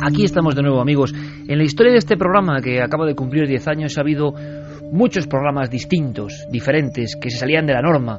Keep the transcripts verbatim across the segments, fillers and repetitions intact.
Aquí estamos de nuevo, amigos. En la historia de este programa, que acaba de cumplir diez años, ha habido muchos programas distintos, diferentes, que se salían de la norma.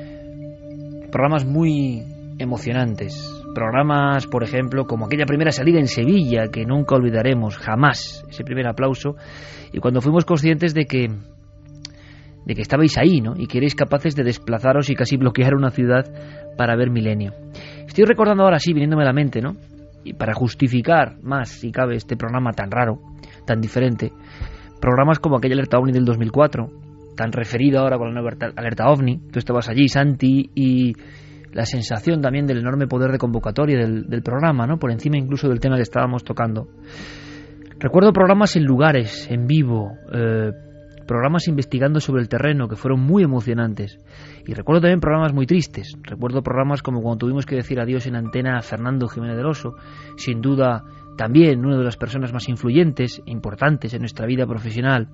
Programas muy emocionantes. Programas, por ejemplo, como aquella primera salida en Sevilla, que nunca olvidaremos, jamás, ese primer aplauso. Y cuando fuimos conscientes de que, de que estabais ahí, ¿no? Y que erais capaces de desplazaros y casi bloquear una ciudad para ver Milenio. Estoy recordando ahora, sí, viniéndome a la mente, ¿no? Y para justificar más, si cabe, este programa tan raro, tan diferente, programas como aquella Alerta OVNI del dos mil cuatro, tan referido ahora con la nueva Alerta OVNI, tú estabas allí, Santi, y la sensación también del enorme poder de convocatoria del, del programa, ¿no? Por encima incluso del tema que estábamos tocando. Recuerdo programas en lugares, en vivo, eh, programas investigando sobre el terreno que fueron muy emocionantes. Y recuerdo también programas muy tristes. Recuerdo programas como cuando tuvimos que decir adiós en antena a Fernando Jiménez del Oso, sin duda también una de las personas más influyentes e importantes en nuestra vida profesional.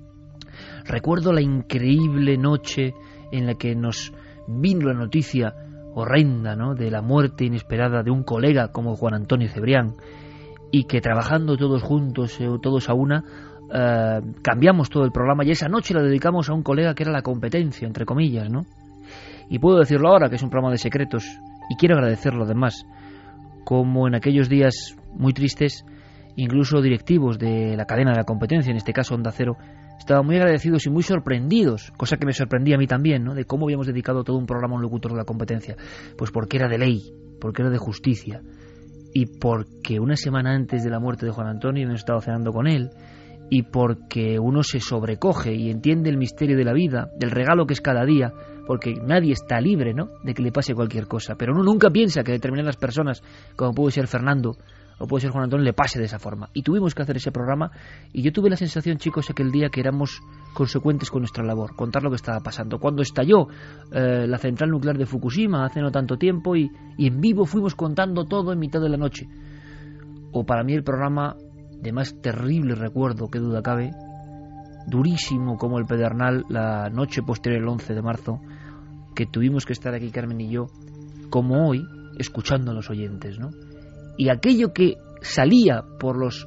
Recuerdo la increíble noche en la que nos vino la noticia horrenda, ¿no?, de la muerte inesperada de un colega como Juan Antonio Cebrián, y que trabajando todos juntos, eh, todos a una, eh, cambiamos todo el programa, y esa noche la dedicamos a un colega que era la competencia, entre comillas, ¿no? Y puedo decirlo ahora, que es un programa de secretos, y quiero agradecerlo además, como en aquellos días muy tristes, incluso directivos de la cadena de la competencia, en este caso Onda Cero, estaban muy agradecidos y muy sorprendidos, cosa que me sorprendía a mí también, ¿no?, de cómo habíamos dedicado todo un programa a un locutor de la competencia. Pues porque era de ley, porque era de justicia, y porque una semana antes de la muerte de Juan Antonio hemos estado cenando con él, y porque uno se sobrecoge y entiende el misterio de la vida, del regalo que es cada día, porque nadie está libre, ¿no?, de que le pase cualquier cosa, pero uno nunca piensa que a determinadas personas, como puede ser Fernando o puede ser Juan Antonio, le pase de esa forma. Y tuvimos que hacer ese programa, y yo tuve la sensación, chicos, aquel día que éramos consecuentes con nuestra labor, contar lo que estaba pasando. Cuando estalló eh, la central nuclear de Fukushima hace no tanto tiempo, y, y en vivo fuimos contando todo en mitad de la noche. O para mí el programa de más terrible recuerdo, que duda cabe, durísimo como el Pedernal, la noche posterior al once de marzo, que tuvimos que estar aquí Carmen y yo, como hoy, escuchando a los oyentes, ¿no? Y aquello que salía por los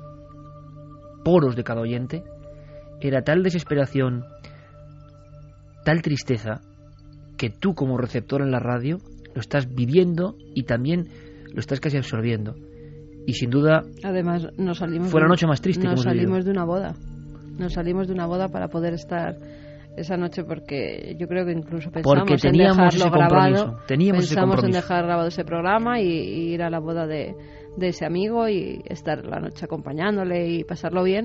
poros de cada oyente era tal desesperación, tal tristeza, que tú como receptor en la radio lo estás viviendo y también lo estás casi absorbiendo. Y sin duda, además, nos salimos fue la noche más triste nos que hemos salimos vivido. de una boda. Nos salimos de una boda para poder estar esa noche, porque yo creo que incluso pensamos porque en teníamos dejarlo ese grabado. compromiso. Teníamos ese Pensamos compromiso. en dejar grabado ese programa y, y ir a la boda de, de ese amigo y estar la noche acompañándole y pasarlo bien.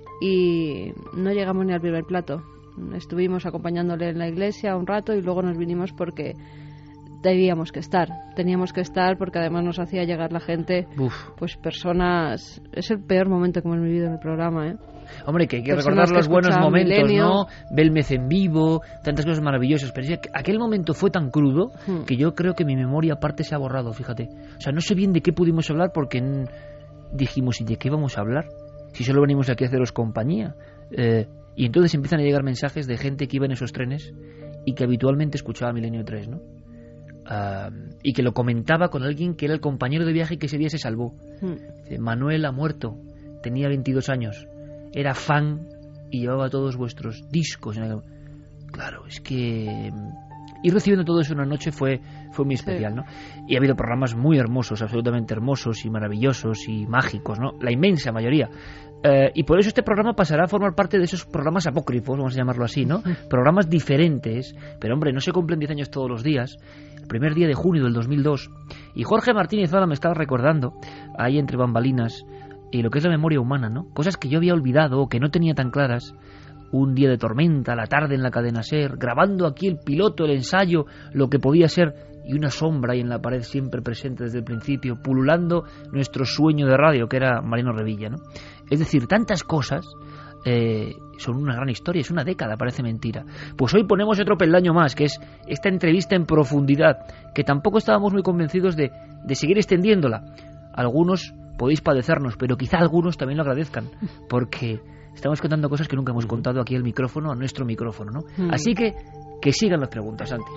Y no llegamos ni al primer plato. Estuvimos acompañándole en la iglesia un rato y luego nos vinimos porque debíamos que estar. Teníamos que estar porque además nos hacía llegar la gente, Uf. pues personas... Es el peor momento que hemos vivido en el programa, ¿eh? Hombre, que hay que Personas recordar los que buenos momentos, Milenio. ¿no? Belmez en vivo, tantas cosas maravillosas. Pero es que aquel momento fue tan crudo hmm. que yo creo que mi memoria aparte se ha borrado, fíjate. O sea, no sé bien de qué pudimos hablar porque dijimos, ¿y de qué vamos a hablar? Si solo venimos aquí a haceros compañía. Eh, y entonces empiezan a llegar mensajes de gente que iba en esos trenes y que habitualmente escuchaba Milenio tres, ¿no? Uh, y que lo comentaba con alguien que era el compañero de viaje y que ese día se salvó. Hmm. Manuel ha muerto, tenía veintidós años, era fan y llevaba todos vuestros discos. Claro, es que ir recibiendo todo eso en una noche fue, fue muy especial, sí. ¿no? Y ha habido programas muy hermosos, absolutamente hermosos y maravillosos y mágicos, ¿no? La inmensa mayoría. Uh, y por eso este programa pasará a formar parte de esos programas apócrifos, vamos a llamarlo así, ¿no? Programas diferentes, pero hombre, no se cumplen diez años todos los días. El primer día de junio del dos mil dos, y Jorge Martínez Zala me estaba recordando, ahí entre bambalinas, y lo que es la memoria humana, ¿no? Cosas que yo había olvidado o que no tenía tan claras. Un día de tormenta, la tarde en la cadena SER, grabando aquí el piloto, el ensayo, lo que podía ser, y una sombra ahí en la pared siempre presente desde el principio, pululando nuestro sueño de radio, que era Mariano Revilla, ¿no? Es decir, tantas cosas eh, son una gran historia, es una década, parece mentira. Pues hoy ponemos otro peldaño más, que es esta entrevista en profundidad, que tampoco estábamos muy convencidos de, de seguir extendiéndola. Algunos podéis padecernos, pero quizá algunos también lo agradezcan, porque estamos contando cosas que nunca hemos contado aquí al micrófono, a nuestro micrófono, ¿no? Mm. Así que, que sigan las preguntas, Santi.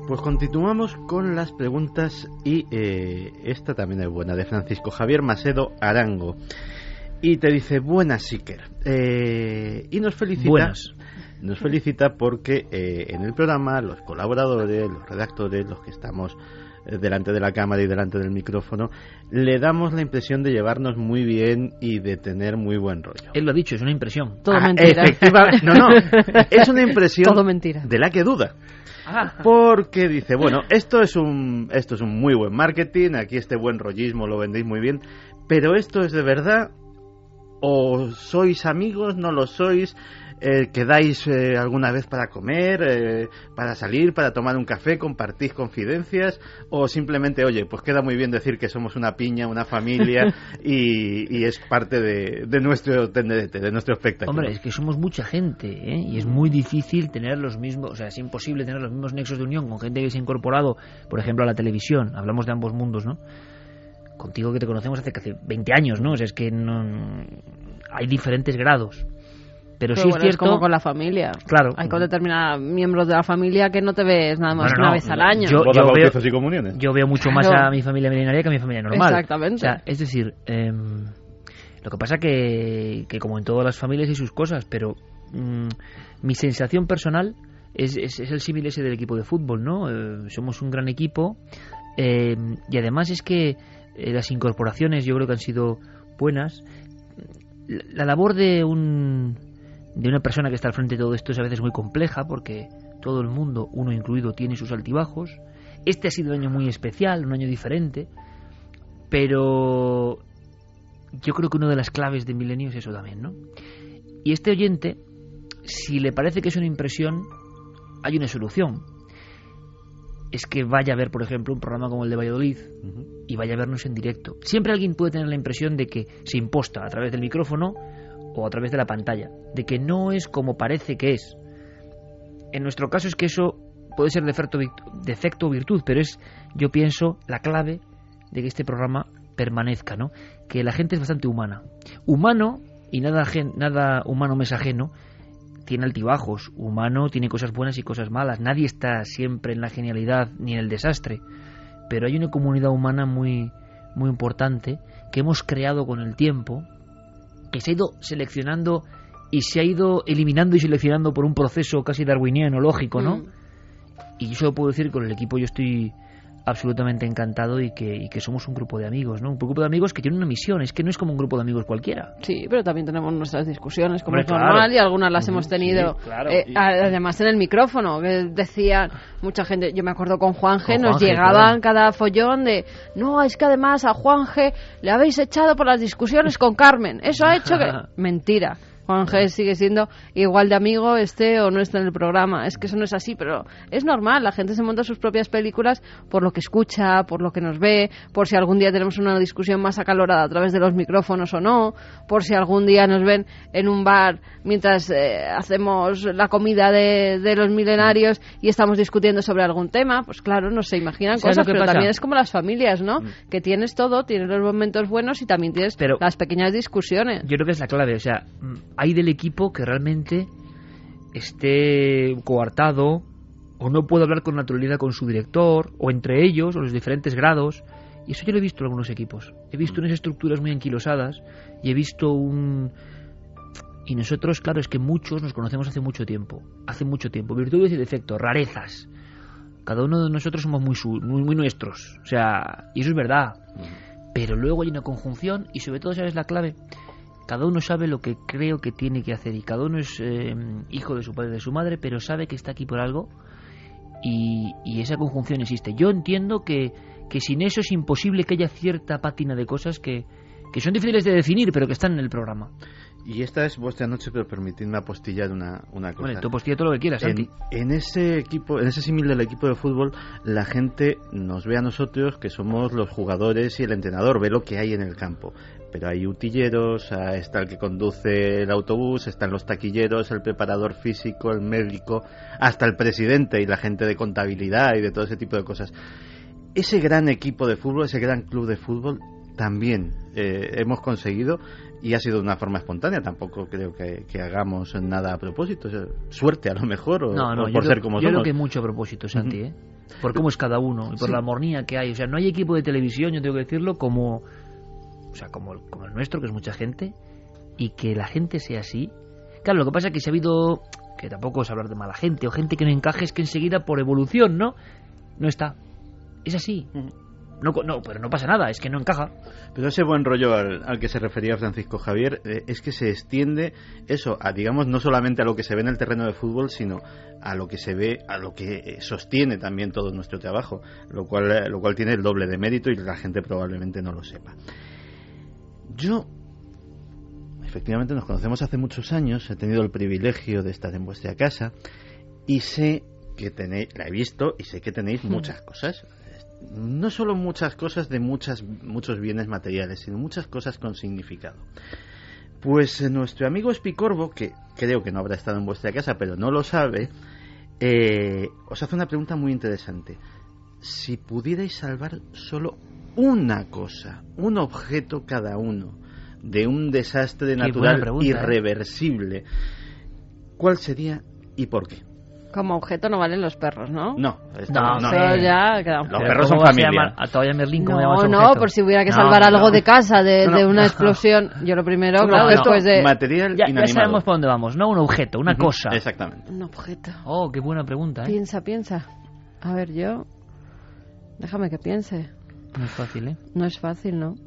Pues continuamos con las preguntas y eh, esta también es buena, de Francisco Javier Macedo Arango. Y te dice, buenas, Siker. Eh, y nos felicita, buenas. nos felicita porque eh, en el programa los colaboradores, los redactores, los que estamos eh, delante de la cámara y delante del micrófono, le damos la impresión de llevarnos muy bien y de tener muy buen rollo. Él lo ha dicho, es una impresión. Todo Ah, mentira. Efectivamente, no, no, es una impresión Todo mentira. de la que duda. Ah. Porque dice, bueno, esto es un esto es un muy buen marketing, aquí este buen rollismo lo vendéis muy bien, pero esto es de verdad, o sois amigos, no lo sois, eh, quedáis eh, alguna vez para comer, eh, para salir, para tomar un café, compartís confidencias, o simplemente, oye, pues queda muy bien decir que somos una piña, una familia y, y es parte de, de nuestro tenderete, de nuestro espectáculo. Hombre, es que somos mucha gente, ¿eh? Y es muy difícil tener los mismos, o sea, es imposible tener los mismos nexos de unión con gente que se ha incorporado, por ejemplo, a la televisión. Hablamos de ambos mundos, ¿no? Contigo que te conocemos hace casi veinte años, ¿no? O sea, es que no hay diferentes grados. Pero, Pero sí bueno, es cierto, es como con la familia. Claro. Hay con determinados miembros de la familia que no te ves nada más Bueno, que una no, vez al año. yo- Bodas, veo- bautizos y comuniones. yo veo mucho más Claro. a mi familia milenaria que a mi familia normal. Exactamente. O sea, es decir, eh, lo que pasa que, que como en todas las familias hay sus cosas, pero mm, mi sensación personal es, es, es el símil ese del equipo de fútbol, ¿no? Eh, somos un gran equipo eh, y además es que eh, las incorporaciones yo creo que han sido buenas. La, la labor de un de una persona que está al frente de todo esto es a veces muy compleja porque todo el mundo, uno incluido, tiene sus altibajos. Este ha sido un año muy especial, un año diferente, pero yo creo que una de las claves de Milenio es eso también, ¿no? Y este oyente, si le parece que es una impresión, hay una solución. Es que vaya a ver, por ejemplo, un programa como el de Valladolid Uh-huh. y vaya a vernos en directo. Siempre alguien puede tener la impresión de que se imposta a través del micrófono o a través de la pantalla, de que no es como parece que es. En nuestro caso es que eso puede ser defecto, defecto o virtud, pero es, yo pienso, la clave de que este programa permanezca, ¿no? Que la gente es bastante humana. Humano, y nada, ajen, nada humano me es ajeno, tiene altibajos. Humano tiene cosas buenas y cosas malas. Nadie está siempre en la genialidad ni en el desastre. Pero hay una comunidad humana muy, muy importante que hemos creado con el tiempo, que se ha ido seleccionando y se ha ido eliminando y seleccionando por un proceso casi darwiniano, lógico, ¿no? Mm. Y yo solo puedo decir que con el equipo yo estoy absolutamente encantado y que, y que somos un grupo de amigos, ¿no? Un grupo de amigos que tiene una misión, es que no es como un grupo de amigos cualquiera. Sí, pero también tenemos nuestras discusiones, como Hombre, es claro. normal, y algunas las hemos tenido, sí, claro. eh, Y- además en el micrófono, que decían mucha gente, yo me acuerdo con Juanje, Con nos Juanje, llegaban claro. cada follón de, no, es que además a Juanje le habéis echado por las discusiones con Carmen, eso ha hecho que... Mentira. Juanje sigue siendo igual de amigo, esté o no esté en el programa. Es que eso no es así, pero es normal. La gente se monta sus propias películas por lo que escucha, por lo que nos ve, por si algún día tenemos una discusión más acalorada a través de los micrófonos o no, por si algún día nos ven en un bar mientras eh, hacemos la comida de, de los milenarios y estamos discutiendo sobre algún tema. Pues claro, no se imaginan ¿Sabes cosas, lo que pero pasa? también es como las familias, ¿no? Mm. Que tienes todo, tienes los momentos buenos y también tienes Pero- las pequeñas discusiones. Yo creo que es la clave, o sea, mm, hay del equipo que realmente esté coartado o no puede hablar con naturalidad con su director o entre ellos o los diferentes grados, y eso yo lo he visto en algunos equipos. He visto unas estructuras muy anquilosadas y he visto un... Y nosotros, claro, es que muchos nos conocemos hace mucho tiempo, hace mucho tiempo, virtudes y defectos, rarezas. Cada uno de nosotros somos muy, su- muy, muy nuestros, o sea, y eso es verdad. Pero luego hay una conjunción y sobre todo, ¿sabes la clave? Cada uno sabe lo que creo que tiene que hacer y cada uno es eh, hijo de su padre y de su madre, pero sabe que está aquí por algo y, y esa conjunción existe. Yo entiendo que, que sin eso es imposible que haya cierta pátina de cosas que, que son difíciles de definir, pero que están en el programa. Y esta es vuestra noche, pero permitidme apostillar una, una cosa. Bueno, tú postilla todo lo que quieras, Santi. En, en ese equipo, en ese símil del equipo de fútbol, la gente nos ve a nosotros que somos los jugadores y el entrenador, ve lo que hay en el campo. Pero hay utilleros, ah, está el que conduce el autobús, están los taquilleros, el preparador físico, el médico, hasta el presidente y la gente de contabilidad y de todo ese tipo de cosas. Ese gran equipo de fútbol, ese gran club de fútbol, también eh, hemos conseguido y ha sido de una forma espontánea, tampoco creo que, que hagamos nada a propósito, o sea, suerte a lo mejor, o, no, no, o por creo, ser como yo somos. Yo creo que hay mucho a propósito, Santi, ¿eh? Por cómo es cada uno, y por sí. la armonía que hay. O sea, no hay equipo de televisión, yo tengo que decirlo, como, o sea, como, el, como el nuestro, que es mucha gente, y que la gente sea así. Claro, lo que pasa es que si ha habido, que tampoco es hablar de mala gente, o gente que no encaje, es que enseguida por evolución, ¿no? No está. Es así. No, no, pero no pasa nada, es que no encaja. Pero ese buen rollo al, al que se refería Francisco Javier eh, es que se extiende eso, a, digamos, no solamente a lo que se ve en el terreno de fútbol, sino a lo que se ve, a lo que sostiene también todo nuestro trabajo, lo cual, eh, lo cual tiene el doble de mérito y la gente probablemente no lo sepa. Yo, efectivamente, nos conocemos hace muchos años, he tenido el privilegio de estar en vuestra casa y sé que tenéis, la he visto y sé que tenéis muchas cosas. No solo muchas cosas de muchas, muchos bienes materiales, sino muchas cosas con significado. Pues eh, nuestro amigo Espicorbo, que creo que no habrá estado en vuestra casa, pero no lo sabe, eh, os hace una pregunta muy interesante. Si pudierais salvar solo una cosa, un objeto cada uno, de un desastre natural pregunta, irreversible, ¿eh? ¿Cuál sería y por qué? Como objeto no valen los perros, ¿no? No, esto no, no eso eh, ya queda... Los perros son familia. A Toalla Merlín, no, no, por si hubiera que salvar no, algo no. de casa, de, no, de una no. explosión. Yo lo primero, un claro, después de... material ya, inanimado. Ya sabemos por dónde vamos, no un objeto, una uh-huh. cosa. Exactamente. Un objeto. Oh, qué buena pregunta, ¿eh? Piensa, piensa. A ver, yo... Déjame que piense. No es fácil, ¿eh? No es fácil, ¿no?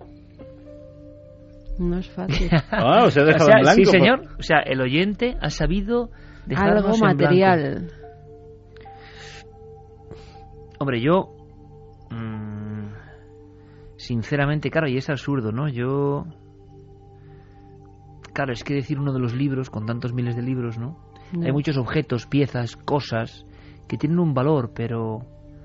No es fácil. Ah, o sea, dejado o sea, en blanco. Sí, señor. Por... O sea, el oyente ha sabido dejarnos algo material. Hombre, yo mmm, sinceramente, claro, y es absurdo, ¿no? Yo claro, es que decir uno de los libros, con tantos miles de libros, ¿no? no. Hay muchos objetos, piezas, cosas que tienen un valor, pero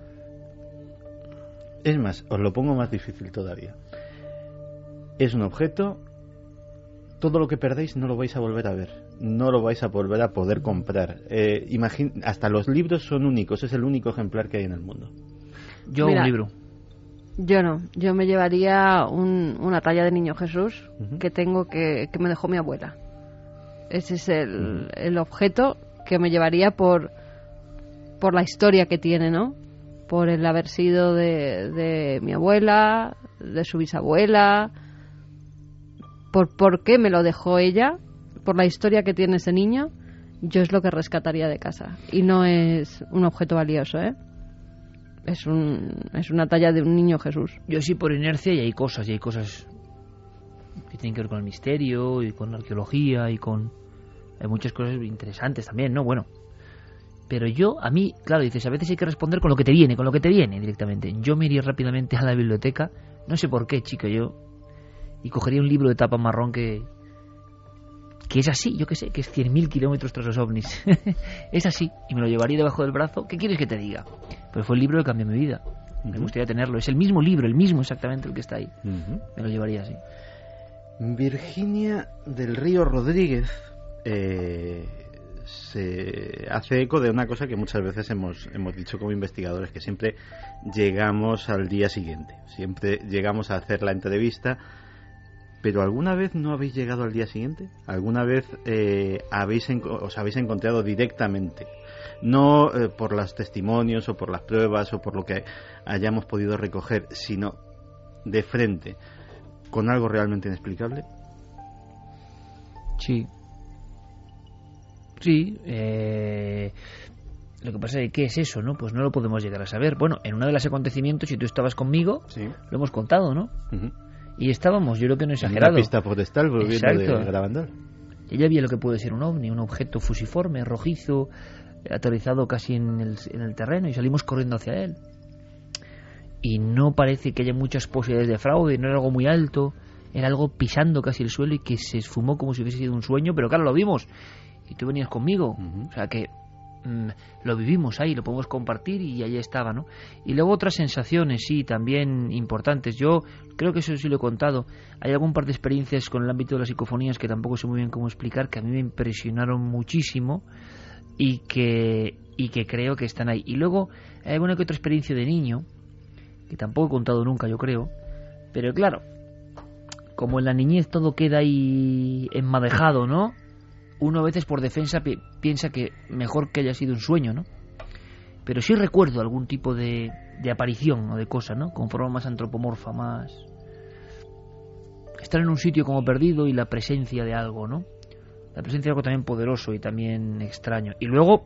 es más, os lo pongo más difícil todavía. Es un objeto, todo lo que perdéis no lo vais a volver a ver, no lo vais a volver a poder comprar. Eh, imagín, hasta los libros son únicos, es el único ejemplar que hay en el mundo. Yo Mira, un libro. Yo no, yo me llevaría un, una talla de Niño Jesús uh-huh. que tengo que, que me dejó mi abuela. Ese es el, uh-huh. el objeto que me llevaría por, por la historia que tiene, ¿no? Por el haber sido de, de mi abuela, de su bisabuela, por por qué me lo dejó ella, por la historia que tiene ese niño, yo es lo que rescataría de casa. Y no es un objeto valioso, ¿eh? Es un es una talla de un Niño Jesús. Yo sí por inercia, y hay cosas, y hay cosas que tienen que ver con el misterio, y con la arqueología, y con... Hay muchas cosas interesantes también, ¿no? Bueno, pero yo, a mí, claro, dices, a veces hay que responder con lo que te viene, con lo que te viene directamente. Yo me iría rápidamente a la biblioteca, no sé por qué, chico, yo... Y cogería un libro de tapa marrón que... que es así, yo qué sé, que es cien mil kilómetros tras los ovnis. Es así, y me lo llevaría debajo del brazo. ¿Qué quieres que te diga? Pero fue el libro que cambió mi vida. Me uh-huh. gustaría tenerlo. Es el mismo libro, el mismo exactamente el que está ahí. Uh-huh. Me lo llevaría así. Virginia del Río Rodríguez eh, se hace eco de una cosa que muchas veces hemos, hemos dicho como investigadores, que siempre llegamos al día siguiente. Siempre llegamos a hacer la entrevista... ¿Pero alguna vez no habéis llegado al día siguiente? ¿Alguna vez eh, habéis enco- os habéis encontrado directamente? No eh, por los testimonios o por las pruebas o por lo que hayamos podido recoger, sino de frente, con algo realmente inexplicable. Sí. Sí. Eh... Lo que pasa es que, ¿qué es eso, no? Pues no lo podemos llegar a saber. Bueno, en uno de los acontecimientos, si tú estabas conmigo, sí. Lo hemos contado, ¿no? Uh-huh. Y estábamos, yo creo que no he exagerado. En una pista forestal volviendo de Garabandal. Ella veía lo que puede ser un ovni, un objeto fusiforme, rojizo, aterrizado casi en el, en el terreno, y salimos corriendo hacia él. Y no parece que haya muchas posibilidades de fraude, no era algo muy alto, era algo pisando casi el suelo y que se esfumó como si hubiese sido un sueño, pero claro, lo vimos. Y tú venías conmigo, uh-huh. O sea que mm, lo vivimos ahí, lo podemos compartir y ahí estaba, ¿no? Y luego otras sensaciones, sí, también importantes. Yo creo que eso sí lo he contado. Hay algún par de experiencias con el ámbito de las psicofonías que tampoco sé muy bien cómo explicar, que a mí me impresionaron muchísimo y que, y que creo que están ahí. Y luego hay alguna que otra experiencia de niño, que tampoco he contado nunca, yo creo. Pero claro, como en la niñez todo queda ahí enmadejado, ¿no? Uno a veces por defensa pi- piensa que mejor que haya sido un sueño, ¿no? Pero sí recuerdo algún tipo de, de aparición o de cosa, ¿no? Con forma más antropomorfa, más... estar en un sitio como perdido y la presencia de algo, ¿no? La presencia de algo también poderoso y también extraño. Y luego...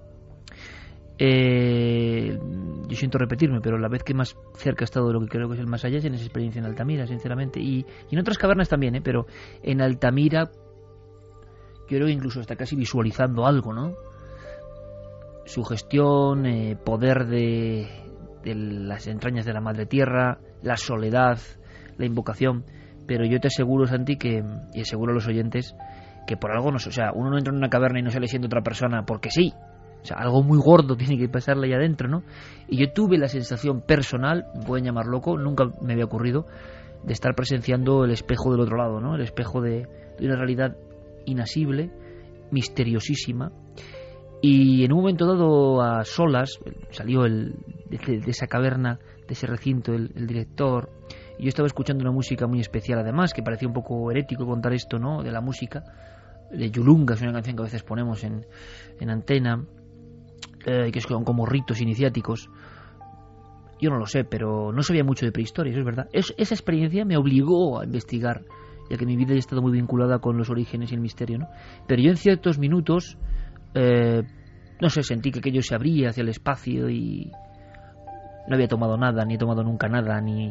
Eh, yo siento repetirme, pero la vez que más cerca he estado de lo que creo que es el más allá es en esa experiencia en Altamira, sinceramente, y, y en otras cavernas también, ¿eh? Pero en Altamira yo creo que incluso está casi visualizando algo, ¿no? Sugestión, eh, poder de, de las entrañas de la madre tierra, la soledad, la invocación. Pero yo te aseguro, Santi, que, y aseguro a los oyentes, que por algo no, o sea, uno no entra en una caverna y no sale siendo otra persona porque sí. O sea, algo muy gordo tiene que pasarle ahí adentro, ¿no? Y yo tuve la sensación personal, pueden llamar loco, nunca me había ocurrido, de estar presenciando el espejo del otro lado, ¿no? El espejo de, de una realidad inasible, misteriosísima. Y en un momento dado, a solas, salió el, de, de esa caverna, de ese recinto, el, el director, y yo estaba escuchando una música muy especial, además, que parecía un poco herético contar esto, ¿no? De la música, de Yulunga, es una canción que a veces ponemos en, en antena, eh, que son como ritos iniciáticos. Yo no lo sé, pero no sabía mucho de prehistoria, eso es verdad. Es, esa experiencia me obligó a investigar, ya que mi vida ha estado muy vinculada con los orígenes y el misterio, ¿no? Pero yo en ciertos minutos, eh, no sé, sentí que aquello se abría hacia el espacio y no había tomado nada, ni he tomado nunca nada, ni...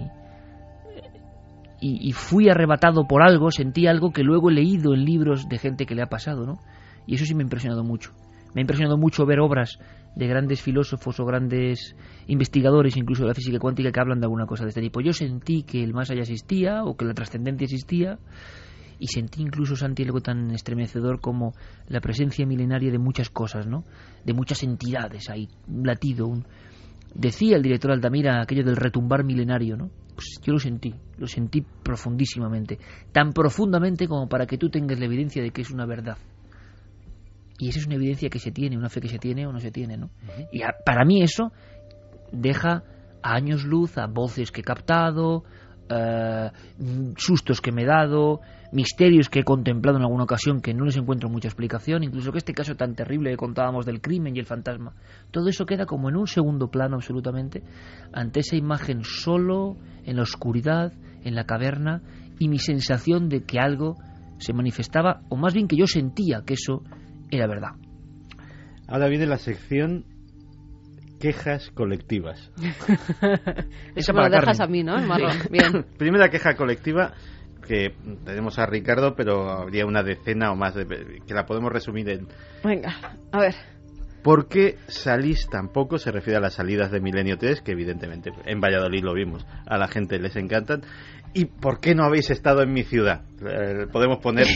Y, y fui arrebatado por algo, sentí algo que luego he leído en libros de gente que le ha pasado, ¿no? Y eso sí me ha impresionado mucho. Me ha impresionado mucho ver obras de grandes filósofos o grandes investigadores, incluso de la física cuántica, que hablan de alguna cosa de este tipo. Yo sentí que el más allá existía, o que la trascendencia existía, y sentí incluso, Santi, algo tan estremecedor como la presencia milenaria de muchas cosas, ¿no? De muchas entidades, hay un latido, un... Decía el director Altamira aquello del retumbar milenario, ¿no? Pues yo lo sentí, lo sentí profundísimamente, tan profundamente como para que tú tengas la evidencia de que es una verdad. Y esa es una evidencia que se tiene, una fe que se tiene o no se tiene, ¿no? Uh-huh. Y a, para mí eso deja a años luz a voces que he captado, uh, sustos que me he dado, misterios que he contemplado en alguna ocasión que no les encuentro mucha explicación, incluso que este caso tan terrible que contábamos del crimen y el fantasma, todo eso queda como en un segundo plano absolutamente ante esa imagen solo, en la oscuridad, en la caverna, y mi sensación de que algo se manifestaba, o más bien que yo sentía que eso era verdad. Ahora viene la sección quejas colectivas. Eso me lo dejas a mí, ¿no? El marrón. Bien. Primera queja colectiva, que tenemos a Ricardo, pero habría una decena o más de, que la podemos resumir en... Venga, a ver. ¿Por qué salís tan poco? Se refiere a las salidas de Milenio tres, que evidentemente en Valladolid lo vimos, a la gente les encantan. ¿Y por qué no habéis estado en mi ciudad? Eh, podemos poner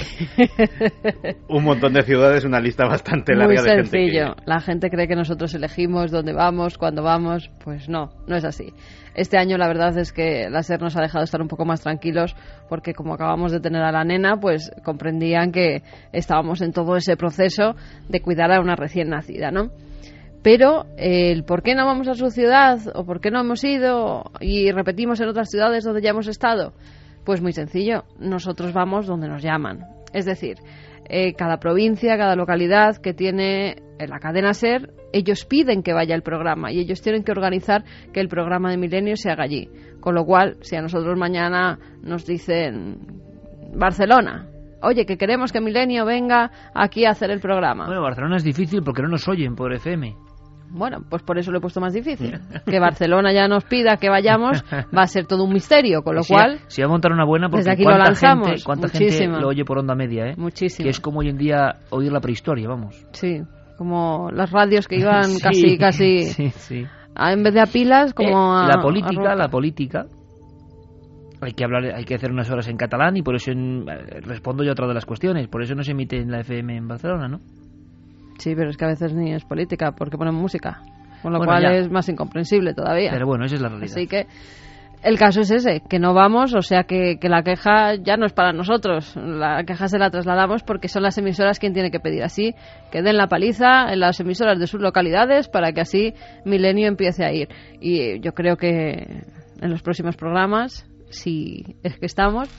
un montón de ciudades, una lista bastante larga de gente. Muy sencillo. La gente cree que nosotros elegimos dónde vamos, cuándo vamos. Pues no, no es así. Este año la verdad es que la SER nos ha dejado estar un poco más tranquilos, porque como acabamos de tener a la nena, pues comprendían que estábamos en todo ese proceso de cuidar a una recién nacida, ¿no? Pero el por qué no vamos a su ciudad o por qué no hemos ido y repetimos en otras ciudades donde ya hemos estado, pues muy sencillo, nosotros vamos donde nos llaman. Es decir, eh, cada provincia, cada localidad que tiene la cadena SER, ellos piden que vaya el programa y ellos tienen que organizar que el programa de Milenio se haga allí. Con lo cual, si a nosotros mañana nos dicen Barcelona, oye, que queremos que Milenio venga aquí a hacer el programa. Bueno, Barcelona es difícil porque no nos oyen por F M. Bueno, pues por eso lo he puesto más difícil. Que Barcelona ya nos pida que vayamos, va a ser todo un misterio, con lo si cual... Si va a montar una buena, porque desde aquí cuánta, lo lanzamos, gente, cuánta gente lo oye por onda media, ¿eh? Muchísimo. Que es como hoy en día oír la prehistoria, vamos. Sí, como las radios que iban sí, casi, casi... Sí, sí. A, en vez de a pilas, como eh, a... La política, a la política... Hay que hablar, hay que hacer unas horas en catalán y por eso en, eh, respondo yo a otra de las cuestiones. Por eso no se emite en la F M en Barcelona, ¿no? Sí, pero es que a veces ni es política, porque ponen música. Con lo bueno, cual ya. es más incomprensible todavía. Pero bueno, esa es la realidad. Así que el caso es ese, que no vamos, o sea que, que la queja ya no es para nosotros. La queja se la trasladamos porque son las emisoras quien tiene que pedir así, que den la paliza en las emisoras de sus localidades para que así Milenio empiece a ir. Y yo creo que en los próximos programas, si es que estamos,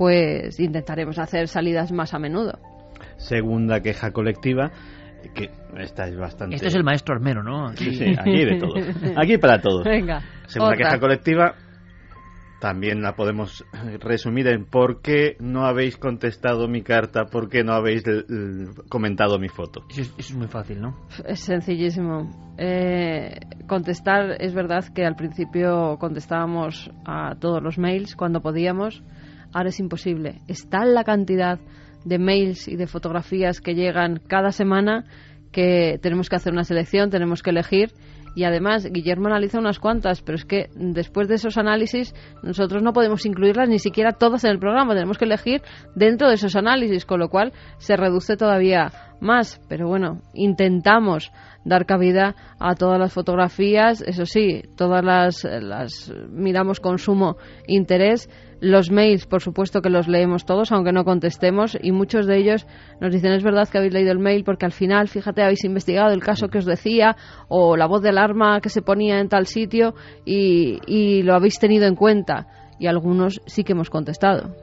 pues intentaremos hacer salidas más a menudo. Segunda queja colectiva, que esta es bastante... Este es el maestro armero, ¿no? Aquí. Sí, sí, aquí de todo. Aquí para todos. Venga, Segunda otra. queja colectiva, también la podemos resumir en por qué no habéis contestado mi carta, por qué no habéis l- l- comentado mi foto. Eso es, eso es muy fácil, ¿no? Es sencillísimo. Eh, contestar, es verdad que al principio contestábamos a todos los mails cuando podíamos. Ahora es imposible. Es tal la cantidad de mails y de fotografías que llegan cada semana que tenemos que hacer una selección, tenemos que elegir. Y además, Guillermo analiza unas cuantas, pero es que después de esos análisis nosotros no podemos incluirlas ni siquiera todas en el programa, tenemos que elegir dentro de esos análisis, con lo cual se reduce todavía más. Pero bueno, intentamos dar cabida a todas las fotografías, eso sí, todas las, las miramos con sumo interés. Los mails, por supuesto que los leemos todos, aunque no contestemos, y muchos de ellos nos dicen, es verdad que habéis leído el mail porque al final, fíjate, habéis investigado el caso que os decía, o la voz de alarma que se ponía en tal sitio, y, y lo habéis tenido en cuenta. Y algunos sí que hemos contestado.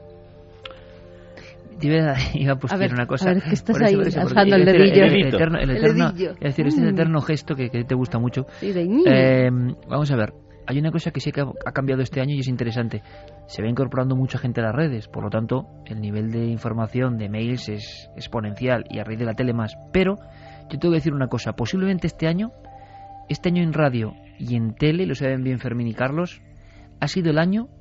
Iba, iba a A postear ver, una cosa. a ver, que estás Por eso, ahí por eso, alzando porque el el, dedillo. el, el eterno, el El eterno- dedillo. es decir, este Mm. eterno gesto que, que te gusta mucho. Sí, de... Eh, vamos a ver, hay una cosa que sí que ha, ha cambiado este año y es interesante. Se va incorporando mucha gente a las redes, por lo tanto, el nivel de información de mails es exponencial y a raíz de la tele más. Pero yo tengo que decir una cosa, posiblemente este año, este año en radio y en tele, lo saben bien Fermín y Carlos, ha sido el año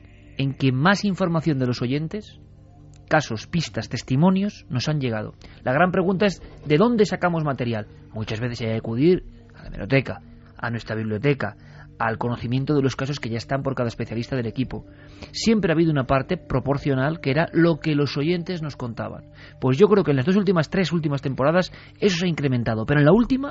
en que más información de los oyentes, casos, pistas, testimonios, nos han llegado. La gran pregunta es, ¿de dónde sacamos material? Muchas veces hay que acudir a la hemeroteca, a nuestra biblioteca, al conocimiento de los casos que ya están por cada especialista del equipo. Siempre ha habido una parte proporcional que era lo que los oyentes nos contaban. Pues yo creo que en las dos últimas, tres últimas temporadas eso se ha incrementado, pero en la última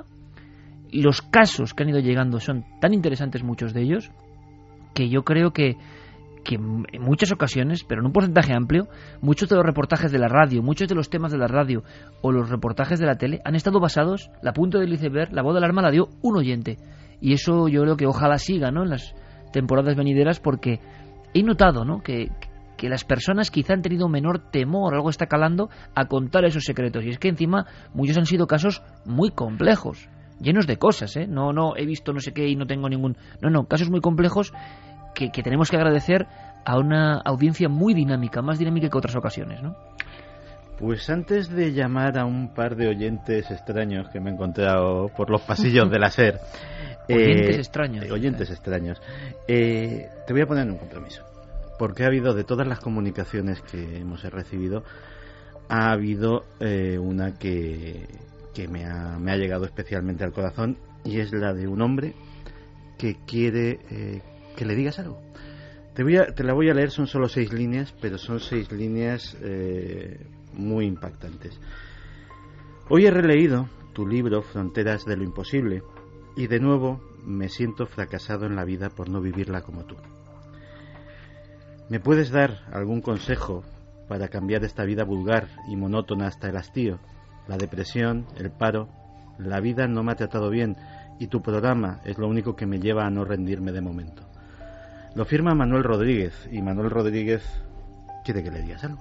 los casos que han ido llegando son tan interesantes, muchos de ellos, que yo creo que que en muchas ocasiones, pero en un porcentaje amplio, muchos de los reportajes de la radio, muchos de los temas de la radio o los reportajes de la tele han estado basados, la punta del iceberg, la voz de alarma la dio un oyente. Y eso yo creo que ojalá siga, ¿no?, en las temporadas venideras, porque he notado, ¿no?, que, que las personas quizá han tenido menor temor, algo está calando, a contar esos secretos. Y es que encima muchos han sido casos muy complejos, llenos de cosas, ¿eh? No, no, he visto no sé qué y no tengo ningún... No, no, casos muy complejos que, que tenemos que agradecer a una audiencia muy dinámica, más dinámica que otras ocasiones, ¿no? Pues antes de llamar a un par de oyentes extraños que me he encontrado por los pasillos de la SER... Oyentes eh, extraños. eh, oyentes extraños. Eh, te voy a poner en un compromiso. Porque ha habido, de todas las comunicaciones que hemos recibido, ha habido eh, una que, que me, ha, me ha llegado especialmente al corazón, y es la de un hombre que quiere eh, que le digas algo. Te, voy a, te la voy a leer, son solo seis líneas, pero son seis líneas eh, muy impactantes. Hoy he releído tu libro Fronteras de lo Imposible y de nuevo me siento fracasado en la vida por no vivirla como tú. ¿Me puedes dar algún consejo para cambiar esta vida vulgar y monótona hasta el hastío? La depresión, el paro, la vida no me ha tratado bien y tu programa es lo único que me lleva a no rendirme de momento. Lo firma Manuel Rodríguez, y Manuel Rodríguez quiere que le digas algo.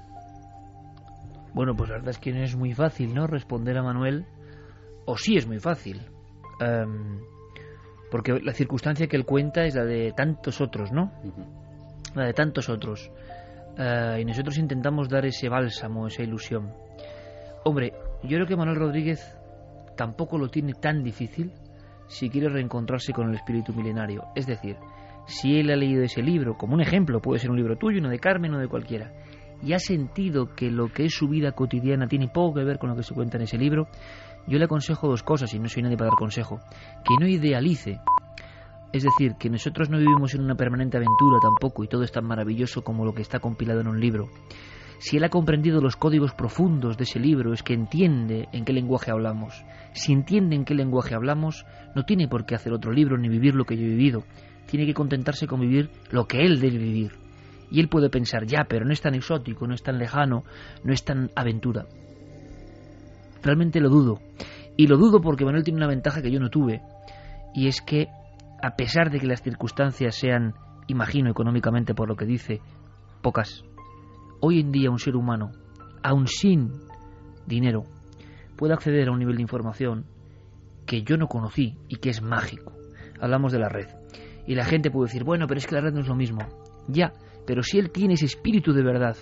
Bueno, pues la verdad es que no es muy fácil, ¿no?, responder a Manuel, o sí es muy fácil, um, porque la circunstancia que él cuenta es la de tantos otros, ¿no? Uh-huh. La de tantos otros, uh, y nosotros intentamos dar ese bálsamo, esa ilusión. Hombre, yo creo que Manuel Rodríguez tampoco lo tiene tan difícil si quiere reencontrarse con el espíritu milenario. Es decir, si él ha leído ese libro, como un ejemplo, puede ser un libro tuyo, uno de Carmen o de cualquiera, y ha sentido que lo que es su vida cotidiana tiene poco que ver con lo que se cuenta en ese libro, yo le aconsejo dos cosas, y no soy nadie para dar consejo: que no idealice, es decir, que nosotros no vivimos en una permanente aventura tampoco, y todo es tan maravilloso como lo que está compilado en un libro. Si él ha comprendido los códigos profundos de ese libro, es que entiende en qué lenguaje hablamos. Si entiende en qué lenguaje hablamos, no tiene por qué hacer otro libro ni vivir lo que yo he vivido. Tiene que contentarse con vivir lo que él debe vivir. Y él puede pensar, ya, pero no es tan exótico, no es tan lejano, no es tan aventura. Realmente lo dudo. Y lo dudo porque Manuel tiene una ventaja que yo no tuve. Y es que, a pesar de que las circunstancias sean, imagino económicamente por lo que dice, pocas, hoy en día un ser humano, aun sin dinero, puede acceder a un nivel de información que yo no conocí y que es mágico. Hablamos de la red. Y la gente puede decir, bueno, pero es que la red no es lo mismo. Ya, pero si él tiene ese espíritu de verdad,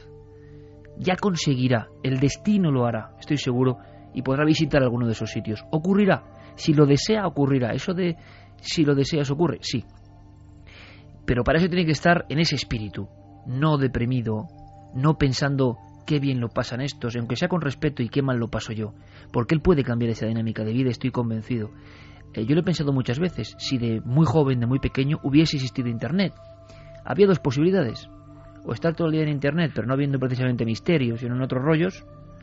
ya conseguirá, el destino lo hará, estoy seguro, y podrá visitar alguno de esos sitios. Ocurrirá. Si lo desea, ocurrirá. Eso de si lo deseas, ocurre, sí. Pero para eso tiene que estar en ese espíritu, no deprimido, no pensando qué bien lo pasan estos, aunque sea con respeto, y qué mal lo paso yo. Porque él puede cambiar esa dinámica de vida, estoy convencido. Eh, yo lo he pensado muchas veces, si de muy joven, de muy pequeño, hubiese existido Internet. Había dos posibilidades. O estar todo el día en Internet, pero no viendo precisamente misterios, sino en otros rollos,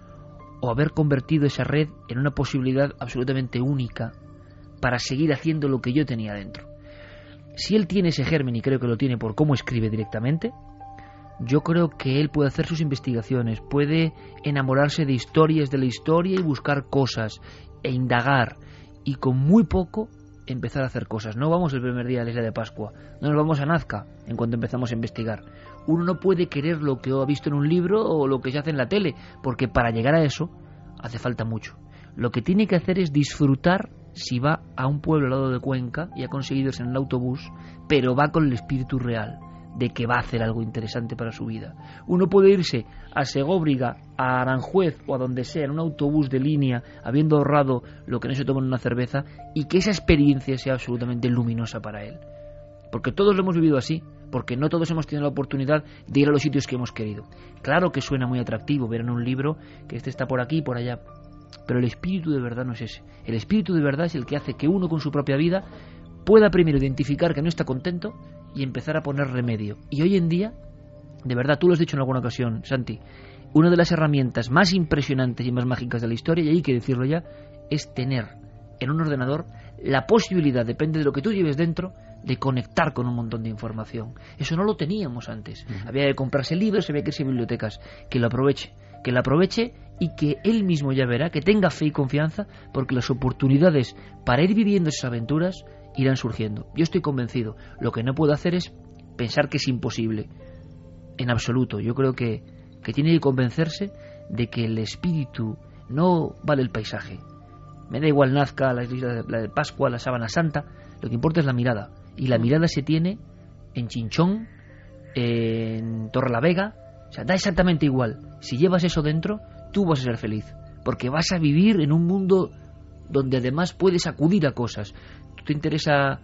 o haber convertido esa red en una posibilidad absolutamente única para seguir haciendo lo que yo tenía dentro. Si él tiene ese germen, y creo que lo tiene por cómo escribe directamente, yo creo que él puede hacer sus investigaciones, puede enamorarse de historias de la historia y buscar cosas e indagar, y con muy poco empezar a hacer cosas. No vamos el primer día a la isla de Pascua, no nos vamos a Nazca en cuanto empezamos a investigar. Uno no puede querer lo que ha visto en un libro o lo que se hace en la tele, porque para llegar a eso hace falta mucho. Lo que tiene que hacer es disfrutar si va a un pueblo al lado de Cuenca y ha conseguido irse en el autobús, pero va con el espíritu real de que va a hacer algo interesante para su vida. Uno puede irse a Segóbriga, a Aranjuez o a donde sea en un autobús de línea, habiendo ahorrado lo que no se toma en una cerveza, y que esa experiencia sea absolutamente luminosa para él. Porque todos lo hemos vivido así, porque no todos hemos tenido la oportunidad de ir a los sitios que hemos querido. Claro que suena muy atractivo ver en un libro que este está por aquí y por allá, pero el espíritu de verdad no es ese. El espíritu de verdad es el que hace que uno con su propia vida pueda primero identificar que no está contento y empezar a poner remedio. Y hoy en día, de verdad, tú lo has dicho en alguna ocasión, Santi, una de las herramientas más impresionantes y más mágicas de la historia, y hay que decirlo ya, es tener en un ordenador la posibilidad, depende de lo que tú lleves dentro, de conectar con un montón de información. Eso no lo teníamos antes. Uh-huh. Había que comprarse libros, había que irse a bibliotecas. Que lo aproveche, que lo aproveche y que él mismo ya verá, que tenga fe y confianza, porque las oportunidades para ir viviendo esas aventuras irán surgiendo. Yo estoy convencido. Lo que no puedo hacer es pensar que es imposible. En absoluto. Yo creo que, que tiene que convencerse de que el espíritu no vale el paisaje. Me da igual Nazca, la isla de Pascua, la Sábana Santa. Lo que importa es la mirada. Y la mirada se tiene en Chinchón, en Torrelavega. O sea, da exactamente igual. Si llevas eso dentro, tú vas a ser feliz. Porque vas a vivir en un mundo donde además puedes acudir a cosas. Tú te interesa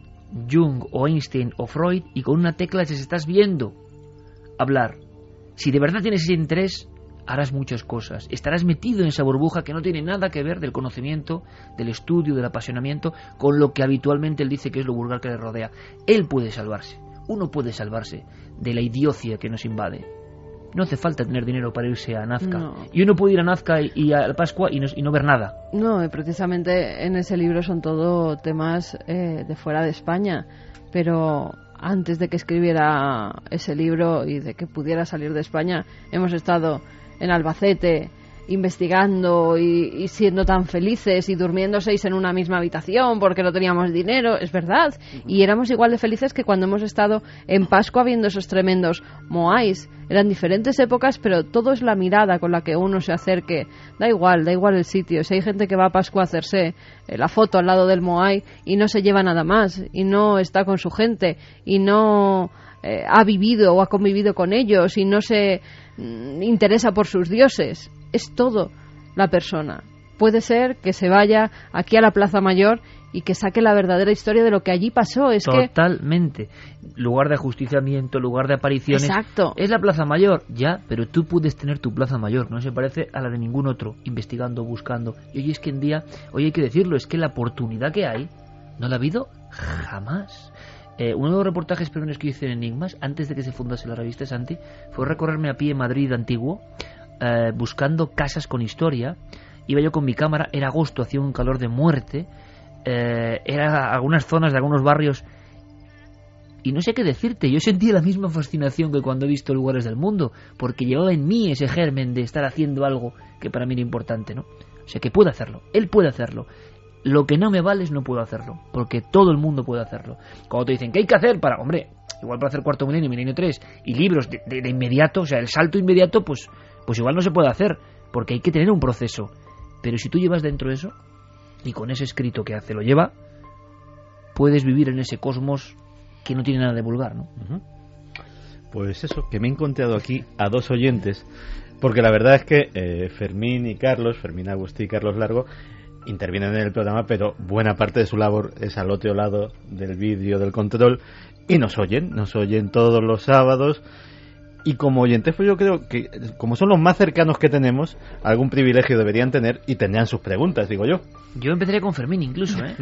Jung o Einstein o Freud y con una tecla les estás viendo hablar. Si de verdad tienes ese interés, harás muchas cosas. Estarás metido en esa burbuja que no tiene nada que ver del conocimiento, del estudio, del apasionamiento, con lo que habitualmente él dice que es lo vulgar que le rodea. Él puede salvarse. Uno puede salvarse de la idiocia que nos invade. No hace falta tener dinero para irse a Nazca. No. Y uno puede ir a Nazca y, y a Pascua y no, y no ver nada. No, y precisamente en ese libro son todo temas eh, de fuera de España. Pero antes de que escribiera ese libro y de que pudiera salir de España, hemos estado en Albacete investigando y, y siendo tan felices y durmiendo seis en una misma habitación porque no teníamos dinero, es verdad, y éramos igual de felices que cuando hemos estado en Pascua viendo esos tremendos moais. Eran diferentes épocas, pero todo es la mirada con la que uno se acerque. Da igual, da igual el sitio. Si hay gente que va a Pascua a hacerse eh, la foto al lado del moai y no se lleva nada más, y no está con su gente, y no eh, ha vivido o ha convivido con ellos, y no se mm, interesa por sus dioses. Es todo la persona. Puede ser que se vaya aquí a la Plaza Mayor y que saque la verdadera historia de lo que allí pasó. Es Totalmente. Que... lugar de ajusticiamiento, lugar de apariciones. Exacto. Es la Plaza Mayor, ya, pero tú puedes tener tu Plaza Mayor. No se parece a la de ningún otro, investigando, buscando. Y hoy es que en día, hoy hay que decirlo, es que la oportunidad que hay, no la ha habido jamás. Eh, uno de los reportajes primeros que hice en Enigmas, antes de que se fundase la revista Santi, fue recorrerme a pie en Madrid antiguo, eh, buscando casas con historia. Iba yo con mi cámara, era agosto, hacía un calor de muerte, eh, era algunas zonas de algunos barrios, y no sé qué decirte, yo sentía la misma fascinación que cuando he visto lugares del mundo, porque llevaba en mí ese germen de estar haciendo algo que para mí era importante, ¿no? O sea, que puede hacerlo, él puede hacerlo. Lo que no me vale es no puedo hacerlo, porque todo el mundo puede hacerlo. Cuando te dicen, ¿qué hay que hacer para...? Hombre, igual para hacer Cuarto Milenio, Milenio tres, y libros de, de, de inmediato, o sea, el salto inmediato, pues, pues igual no se puede hacer, porque hay que tener un proceso. Pero si tú llevas dentro eso, y con ese escrito que hace lo lleva, puedes vivir en ese cosmos que no tiene nada de vulgar, ¿no? Uh-huh. Pues eso, que me he encontrado aquí a dos oyentes, porque la verdad es que eh, Fermín y Carlos, Fermín Agustí y Carlos Largo, intervienen en el programa, pero buena parte de su labor es al otro lado del vídeo del control, y nos oyen, nos oyen todos los sábados, y como oyentes, pues yo creo que como son los más cercanos que tenemos, algún privilegio deberían tener y tendrían sus preguntas, digo yo. Yo empezaría con Fermín incluso, ¿eh?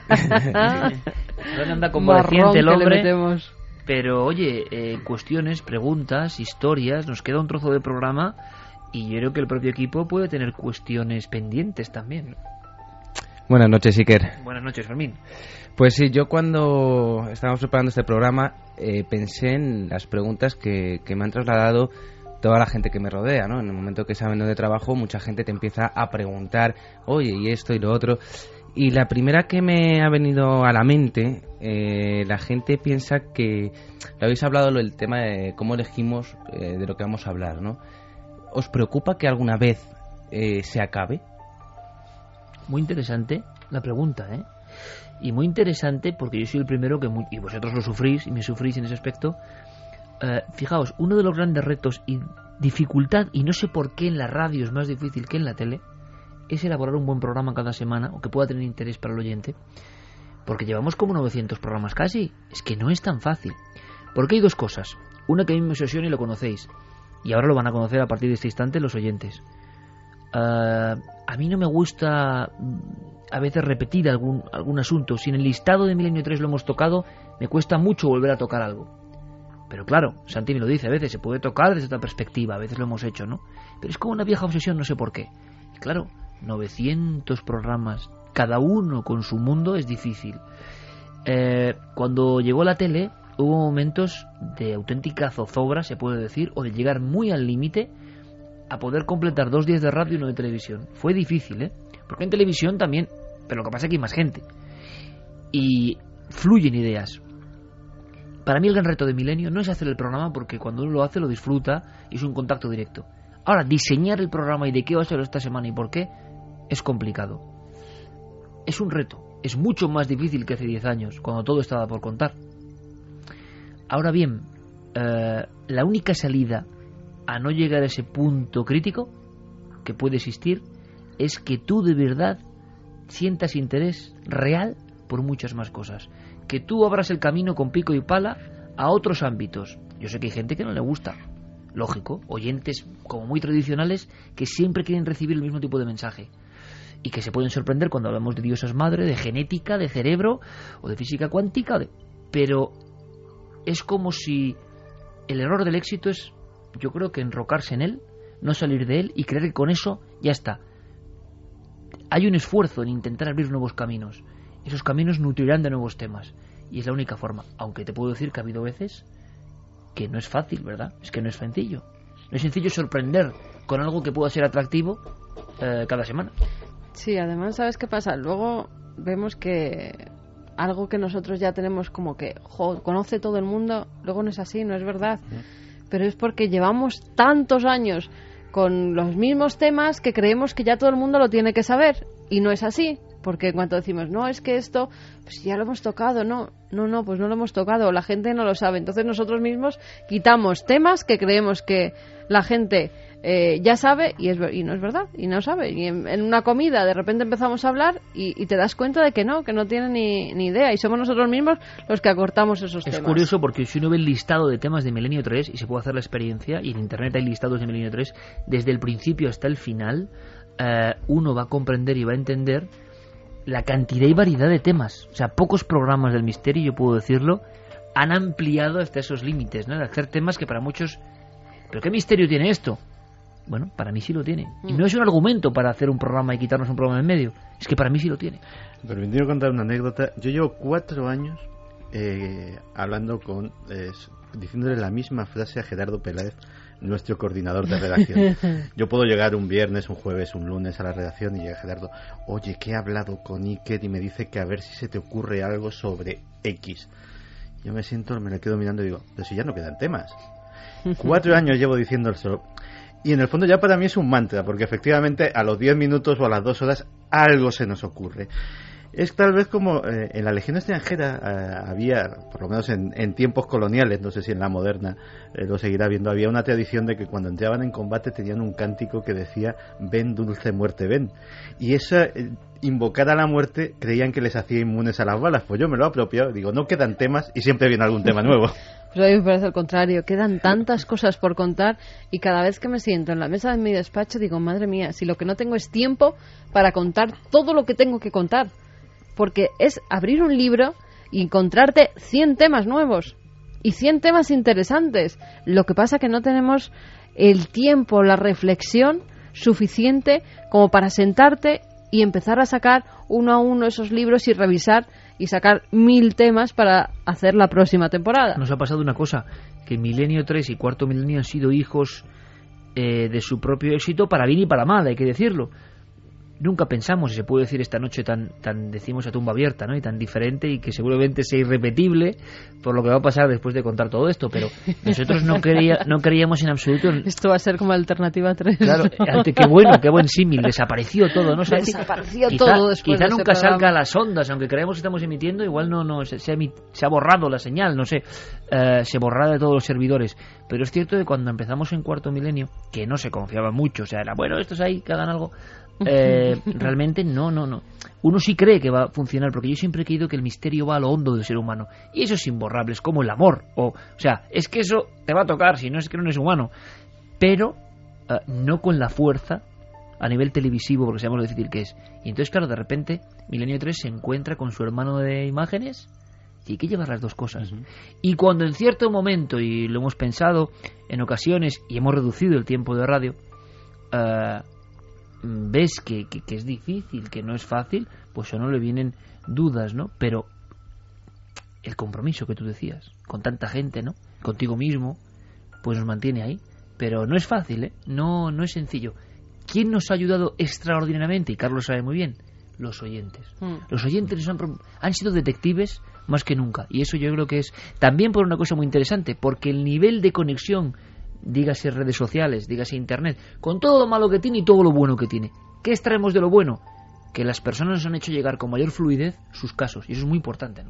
No anda como Marrón reciente el que le hombre, metemos. pero oye, eh, cuestiones, preguntas, historias, nos queda un trozo de programa y yo creo que el propio equipo puede tener cuestiones pendientes también. Buenas noches, Iker. Buenas noches, Fermín. Pues sí, yo cuando estábamos preparando este programa eh, pensé en las preguntas que, que me han trasladado toda la gente que me rodea, ¿no? En el momento que saben de trabajo, mucha gente te empieza a preguntar, oye, y esto y lo otro. Y la primera que me ha venido a la mente, eh, la gente piensa que, lo habéis hablado del tema de cómo elegimos eh, de lo que vamos a hablar, ¿no? ¿Os preocupa que alguna vez eh, se acabe? Muy interesante la pregunta, ¿eh? Y muy interesante porque yo soy el primero que, muy, y vosotros lo sufrís y me sufrís en ese aspecto. Eh, fijaos, uno de los grandes retos y dificultad, y no sé por qué en la radio es más difícil que en la tele, es elaborar un buen programa cada semana o que pueda tener interés para el oyente, porque llevamos como novecientos programas casi. Es que no es tan fácil, porque hay dos cosas. Una que a mí me obsesiona y lo conocéis, y ahora lo van a conocer a partir de este instante los oyentes. Uh, a mí no me gusta a veces repetir algún, algún asunto. Si en el listado de Milenio tres lo hemos tocado, me cuesta mucho volver a tocar algo. Pero claro, Santi me lo dice, a veces se puede tocar desde otra perspectiva, a veces lo hemos hecho, ¿no? Pero es como una vieja obsesión, no sé por qué. Y claro, novecientos programas, cada uno con su mundo, es difícil. Eh, cuando llegó la tele, hubo momentos de auténtica zozobra, se puede decir, o de llegar muy al límite a poder completar dos días de radio y uno de televisión. Fue difícil, ¿eh? Porque en televisión también, pero lo que pasa es que hay más gente. Y fluyen ideas. Para mí el gran reto de Milenio no es hacer el programa, porque cuando uno lo hace lo disfruta y es un contacto directo. Ahora, diseñar el programa y de qué va a ser esta semana y por qué es complicado. Es un reto. Es mucho más difícil que hace diez años, cuando todo estaba por contar. Ahora bien, eh, la única salida a no llegar a ese punto crítico que puede existir es que tú de verdad sientas interés real por muchas más cosas, que tú abras el camino con pico y pala a otros ámbitos. Yo sé que hay gente que no le gusta, lógico, oyentes como muy tradicionales que siempre quieren recibir el mismo tipo de mensaje y que se pueden sorprender cuando hablamos de diosas madre, de genética, de cerebro o de física cuántica, de... pero es como si el error del éxito es, yo creo que enrocarse en él, no salir de él y creer que con eso ya está. Hay un esfuerzo en intentar abrir nuevos caminos. Esos caminos nutrirán de nuevos temas. Y es la única forma. Aunque te puedo decir que ha habido veces que no es fácil, ¿verdad? Es que no es sencillo. No es sencillo sorprender con algo que pueda ser atractivo eh, cada semana. Sí, además, ¿sabes qué pasa? Luego vemos que algo que nosotros ya tenemos como que jo, conoce todo el mundo, luego no es así, no es verdad. Pero es porque llevamos tantos años con los mismos temas que creemos que ya todo el mundo lo tiene que saber, y no es así, porque en cuanto decimos, no, es que esto pues ya lo hemos tocado, no, no, no, pues no lo hemos tocado, la gente no lo sabe, entonces nosotros mismos quitamos temas que creemos que la gente eh, ya sabe y, es, y no es verdad, y no sabe, y en, en una comida de repente empezamos a hablar y, y te das cuenta de que no, que no tienen ni, ni idea, y somos nosotros mismos los que acortamos esos es temas. Es curioso porque si uno ve el listado de temas de Milenio tres, y se puede hacer la experiencia, y en internet hay listados de Milenio tres, desde el principio hasta el final, eh, uno va a comprender y va a entender la cantidad y variedad de temas. O sea, pocos programas del misterio, yo puedo decirlo, han ampliado hasta esos límites, ¿no? De hacer temas que para muchos, ¿pero qué misterio tiene esto? Bueno, para mí sí lo tiene. Y no es un argumento para hacer un programa y quitarnos un programa en medio. Es que para mí sí lo tiene. Permíteme contar una anécdota. Yo llevo cuatro años eh, hablando con... Eh, diciéndole la misma frase a Gerardo Peláez, nuestro coordinador de redacción. Yo puedo llegar un viernes, un jueves, un lunes a la redacción y llega Gerardo, oye, que he hablado con Iker y me dice que a ver si se te ocurre algo sobre X. Yo me siento, me le quedo mirando y digo, pero si ya no quedan temas. Cuatro años llevo diciendo eso. Y en el fondo ya para mí es un mantra, porque efectivamente a los diez minutos o a las dos horas algo se nos ocurre. Es tal vez como eh, en la Legión Extranjera eh, había, por lo menos en, en tiempos coloniales, no sé si en la moderna eh, lo seguirá viendo, había una tradición de que cuando entraban en combate tenían un cántico que decía ven dulce muerte, ven. Y esa, eh, invocar a la muerte, creían que les hacía inmunes a las balas. Pues yo me lo he apropiado, digo, no quedan temas y siempre viene algún tema nuevo. Pues a mí me parece al contrario, quedan tantas cosas por contar y cada vez que me siento en la mesa de mi despacho digo, madre mía, si lo que no tengo es tiempo para contar todo lo que tengo que contar. Porque es abrir un libro y encontrarte cien temas nuevos y cien temas interesantes. Lo que pasa que no tenemos el tiempo, la reflexión suficiente como para sentarte y empezar a sacar uno a uno esos libros y revisar y sacar mil temas para hacer la próxima temporada. Nos ha pasado una cosa, que Milenio tres y Cuarto Milenio han sido hijos eh, de su propio éxito, para bien y para mal, hay que decirlo. Nunca pensamos, y se puede decir esta noche tan, tan decimos a tumba abierta, ¿no? Y tan diferente y que seguramente sea irrepetible por lo que va a pasar después de contar todo esto, pero nosotros no, creía, no creíamos en absoluto en... Esto va a ser como Alternativa tres. Claro, ante, qué bueno, qué buen símil, desapareció todo, ¿no? O sea, desapareció quizá, todo después quizá de nunca ese programa. salga a las ondas, aunque creemos que estamos emitiendo, igual no, no se, se, ha, se ha borrado la señal, no sé, uh, se borrará de todos los servidores, pero es cierto que cuando empezamos en Cuarto Milenio, que no se confiaba mucho, o sea, era bueno, estos ahí que hagan algo... Eh, realmente no, no, no. Uno sí cree que va a funcionar, porque yo siempre he creído que el misterio va a lo hondo del ser humano y eso es imborrable, es como el amor. O, o sea, es que eso te va a tocar, si no es que no eres humano, pero uh, no con la fuerza a nivel televisivo, porque sabemos lo difícil que es. Y entonces, claro, de repente Milenio tres se encuentra con su hermano de imágenes y hay que llevar las dos cosas. Uh-huh. Y cuando en cierto momento, y lo hemos pensado en ocasiones y hemos reducido el tiempo de radio, uh, ves que, que, que es difícil, que no es fácil, pues a uno le vienen dudas, ¿no? Pero el compromiso que tú decías, con tanta gente, ¿no? Contigo mismo, pues nos mantiene ahí. Pero no es fácil, ¿eh? No, no es sencillo. ¿Quién nos ha ayudado extraordinariamente? Y Carlos sabe muy bien, los oyentes. Mm. Los oyentes han, han sido detectives más que nunca. Y eso yo creo que es también por una cosa muy interesante, porque el nivel de conexión, dígase redes sociales, dígase internet, con todo lo malo que tiene y todo lo bueno que tiene. ¿Qué extraemos de lo bueno? Que las personas nos han hecho llegar con mayor fluidez sus casos, y eso es muy importante, ¿no?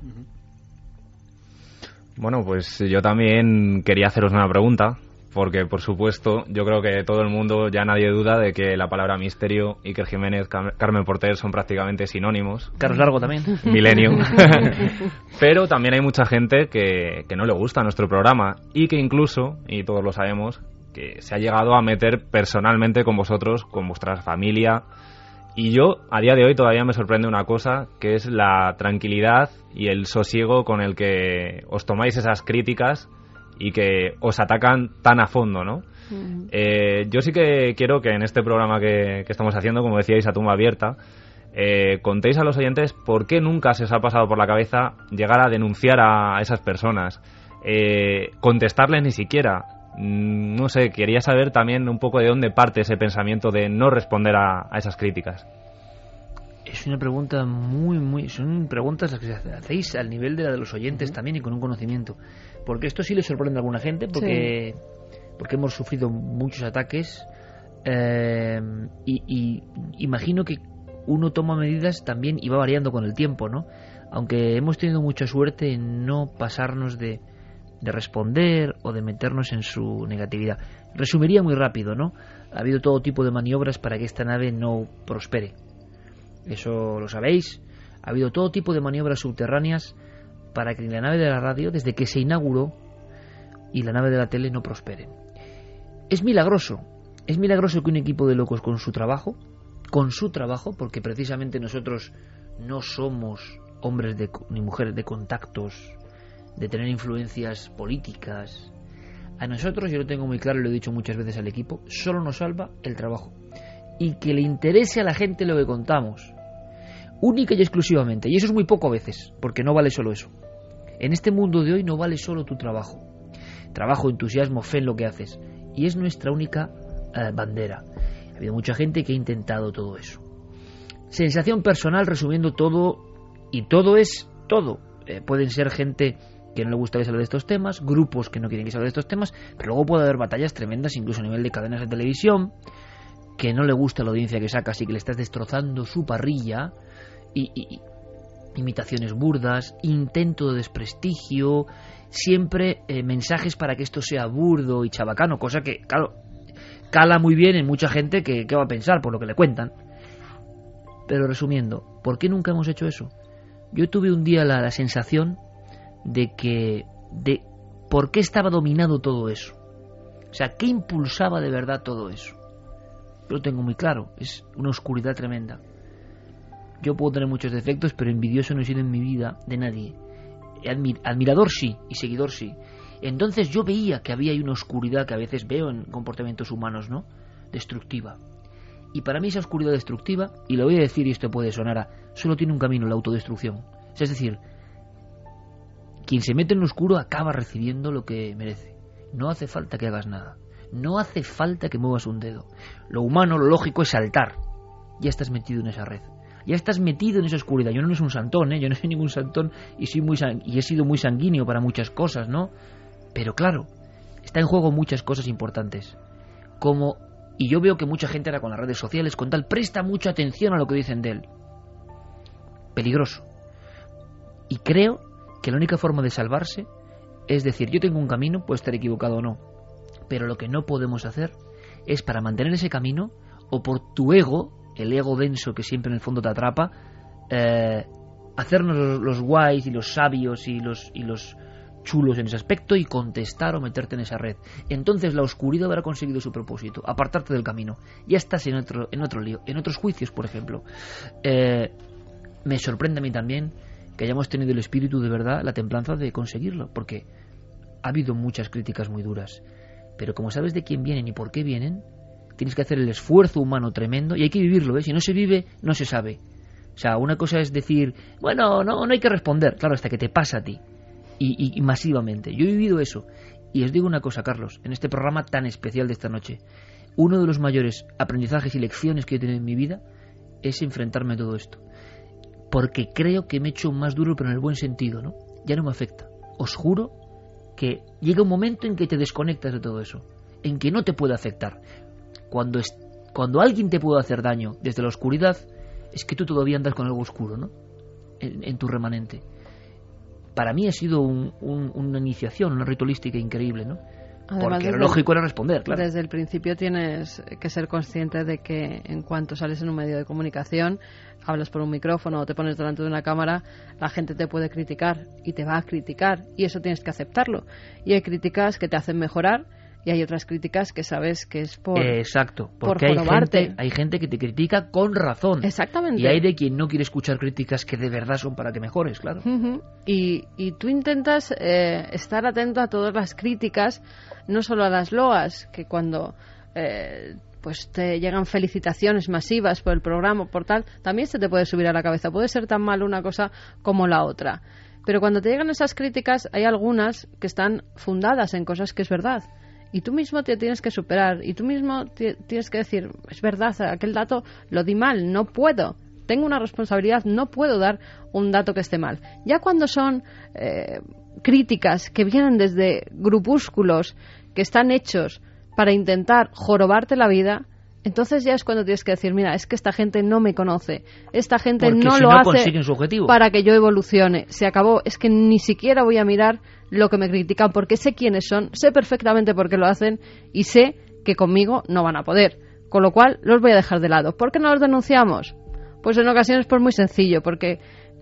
Bueno, pues yo también quería haceros una pregunta, porque por supuesto yo creo que todo el mundo, ya nadie duda de que la palabra misterio, Iker Jiménez, Car- Carmen Porter son prácticamente sinónimos. Carlos Largo también. Millennium. Pero también hay mucha gente que, que no le gusta nuestro programa y que incluso, y todos lo sabemos, que se ha llegado a meter personalmente con vosotros, con vuestra familia. Y yo, a día de hoy, todavía me sorprende una cosa, que es la tranquilidad y el sosiego con el que os tomáis esas críticas y que os atacan tan a fondo, ¿no? Uh-huh. Eh, yo sí que quiero que en este programa que, que estamos haciendo, como decíais, a tumba abierta, eh, contéis a los oyentes por qué nunca se os ha pasado por la cabeza llegar a denunciar a esas personas, eh, contestarles ni siquiera. Mm, no sé, quería saber también un poco de dónde parte ese pensamiento de no responder a, a esas críticas. Es una pregunta muy, muy... Son preguntas las que hacéis al nivel de la de los oyentes uh-huh. también y con un conocimiento. Porque esto sí le sorprende a alguna gente, porque, sí. porque hemos sufrido muchos ataques eh, y, y imagino que uno toma medidas también y va variando con el tiempo, ¿no? Aunque hemos tenido mucha suerte en no pasarnos de, de responder o de meternos en su negatividad. Resumiría muy rápido, ¿no? Ha habido todo tipo de maniobras para que esta nave no prospere. Eso lo sabéis. Ha habido todo tipo de maniobras subterráneas para que la nave de la radio, desde que se inauguró, y la nave de la tele no prosperen. Es milagroso, es milagroso que un equipo de locos con su trabajo, con su trabajo, porque precisamente nosotros no somos hombres de, ni mujeres de contactos, de tener influencias políticas. A nosotros, yo lo tengo muy claro y lo he dicho muchas veces al equipo, solo nos salva el trabajo. Y que le interese a la gente lo que contamos, única y exclusivamente. Y eso es muy poco a veces, porque no vale solo eso. En este mundo de hoy no vale solo tu trabajo. Trabajo, entusiasmo, fe en lo que haces. Y es nuestra única eh, bandera. Ha habido mucha gente que ha intentado todo eso. Sensación personal, resumiendo todo, y todo es todo. Eh, pueden ser gente que no le gusta que se hable de estos temas, grupos que no quieren que se hable de estos temas, pero luego puede haber batallas tremendas incluso a nivel de cadenas de televisión, que no le gusta la audiencia que sacas y que le estás destrozando su parrilla, y, y, imitaciones burdas, intento de desprestigio, siempre eh, mensajes para que esto sea burdo y chabacano, cosa que, claro, cala muy bien en mucha gente que, que va a pensar por lo que le cuentan. Pero resumiendo, ¿por qué nunca hemos hecho eso? Yo tuve un día la, la sensación de que de por qué estaba dominado todo eso, o sea, qué impulsaba de verdad todo eso. Yo lo tengo muy claro, es una oscuridad tremenda. Yo puedo tener muchos defectos, pero envidioso no he sido en mi vida de nadie. Admir, admirador sí, y seguidor sí. Entonces yo veía que había ahí una oscuridad que a veces veo en comportamientos humanos, ¿no? Destructiva. Y para mí esa oscuridad destructiva, y lo voy a decir y esto puede sonar a, solo tiene un camino, la autodestrucción. Es decir, quien se mete en lo oscuro acaba recibiendo lo que merece. No hace falta que hagas nada. No hace falta que muevas un dedo. Lo humano, lo lógico es saltar. Ya estás metido en esa red. Ya estás metido en esa oscuridad. Yo no soy un santón, ¿eh? Yo no soy ningún santón y, soy muy sang- y he sido muy sanguíneo para muchas cosas, ¿no? Pero claro, está en juego muchas cosas importantes. Como, y yo veo que mucha gente ahora con las redes sociales, con tal, presta mucha atención a lo que dicen de él. Peligroso. Y creo que la única forma de salvarse es decir, yo tengo un camino, puede estar equivocado o no, pero lo que no podemos hacer es, para mantener ese camino, o por tu ego, el ego denso que siempre en el fondo te atrapa, eh, hacernos los, los guays y los sabios y los, y los chulos en ese aspecto y contestar o meterte en esa red. Entonces la oscuridad habrá conseguido su propósito, apartarte del camino. Ya estás en otro, en otro lío, en otros juicios, por ejemplo. Eh, me sorprende a mí también que hayamos tenido el espíritu de verdad, la templanza de conseguirlo, porque ha habido muchas críticas muy duras, pero como sabes de quién vienen y por qué vienen, tienes que hacer el esfuerzo humano tremendo y hay que vivirlo, ¿eh? Si no se vive, no se sabe. O sea, una cosa es decir, bueno, no, no hay que responder, claro, hasta que te pasa a ti, y, y, y masivamente. Yo he vivido eso, y os digo una cosa, Carlos, en este programa tan especial de esta noche, uno de los mayores aprendizajes y lecciones que he tenido en mi vida es enfrentarme a todo esto, porque creo que me he hecho más duro, pero en el buen sentido, ¿no? Ya no me afecta. Os juro que llega un momento en que te desconectas de todo eso, en que no te puede afectar. Cuando, es, cuando alguien te puede hacer daño desde la oscuridad, es que tú todavía andas con algo oscuro, ¿no? En, en tu remanente. Para mí ha sido un, un, una iniciación, una ritualística increíble, ¿no? Además, porque lo lógico era responder, claro. Desde el principio tienes que ser consciente de que en cuanto sales en un medio de comunicación, hablas por un micrófono o te pones delante de una cámara, la gente te puede criticar y te va a criticar y eso tienes que aceptarlo. Y hay críticas que te hacen mejorar y hay otras críticas que sabes que es por Exacto, porque por hay gente, hay gente que te critica con razón. Exactamente. Y hay de quien no quiere escuchar críticas que de verdad son para que mejores, claro. Uh-huh. Y, y tú intentas eh, estar atento a todas las críticas, no solo a las loas, que cuando eh, pues te llegan felicitaciones masivas por el programa, por tal, también se te puede subir a la cabeza. Puede ser tan mal una cosa como la otra. Pero cuando te llegan esas críticas, hay algunas que están fundadas en cosas que es verdad. Y tú mismo te tienes que superar, y tú mismo te tienes que decir, es verdad, aquel dato lo di mal, no puedo, tengo una responsabilidad, no puedo dar un dato que esté mal. Ya cuando son eh, críticas que vienen desde grupúsculos que están hechos para intentar jorobarte la vida, entonces ya es cuando tienes que decir, mira, es que esta gente no me conoce, esta gente Porque no si lo no hace consiguen su objetivo. Para que yo evolucione, se acabó, es que ni siquiera voy a mirar lo que me critican porque sé quiénes son, sé perfectamente por qué lo hacen y sé que conmigo no van a poder, con lo cual los voy a dejar de lado. ¿Por qué no los denunciamos? Pues en ocasiones pues muy sencillo, porque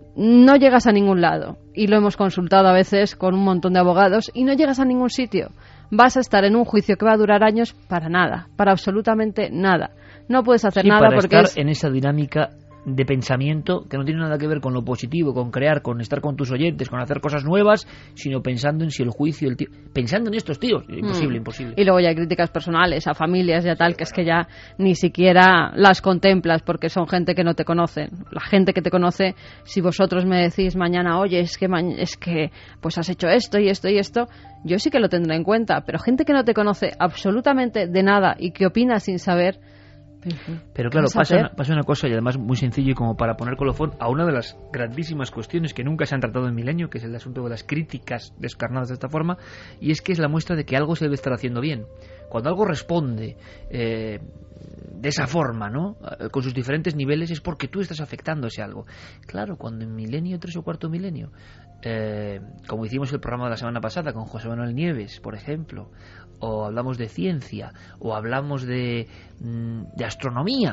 no llegas a ningún lado y lo hemos consultado a veces con un montón de abogados y no llegas a ningún sitio. Vas a estar en un juicio que va a durar años para nada, para absolutamente nada. No puedes hacer sí, nada para porque estar es... en esa dinámica de pensamiento que no tiene nada que ver con lo positivo, con crear, con estar con tus oyentes, con hacer cosas nuevas, sino pensando en si el juicio, el tío, pensando en estos tíos, imposible, mm. imposible. Y luego ya hay críticas personales a familias y a tal, que es que ya ni siquiera las contemplas porque son gente que no te conocen. La gente que te conoce, si vosotros me decís mañana, oye, es que ma- es que pues has hecho esto y esto y esto, yo sí que lo tendré en cuenta, pero gente que no te conoce absolutamente de nada y que opina sin saber, Pero claro, ¿Qué vas a pasa hacer? una, pasa una cosa, y además muy sencillo, y como para poner colofón a una de las grandísimas cuestiones que nunca se han tratado en Milenio, que es el asunto de las críticas descarnadas de esta forma, y es que es la muestra de que algo se debe estar haciendo bien. Cuando algo responde eh, de esa forma, ¿no?, con sus diferentes niveles, es porque tú estás afectando ese algo. Claro, cuando en Milenio, tres o cuarto milenio, eh, como hicimos el programa de la semana pasada con José Manuel Nieves, por ejemplo, o hablamos de ciencia, o hablamos de, de astronomía,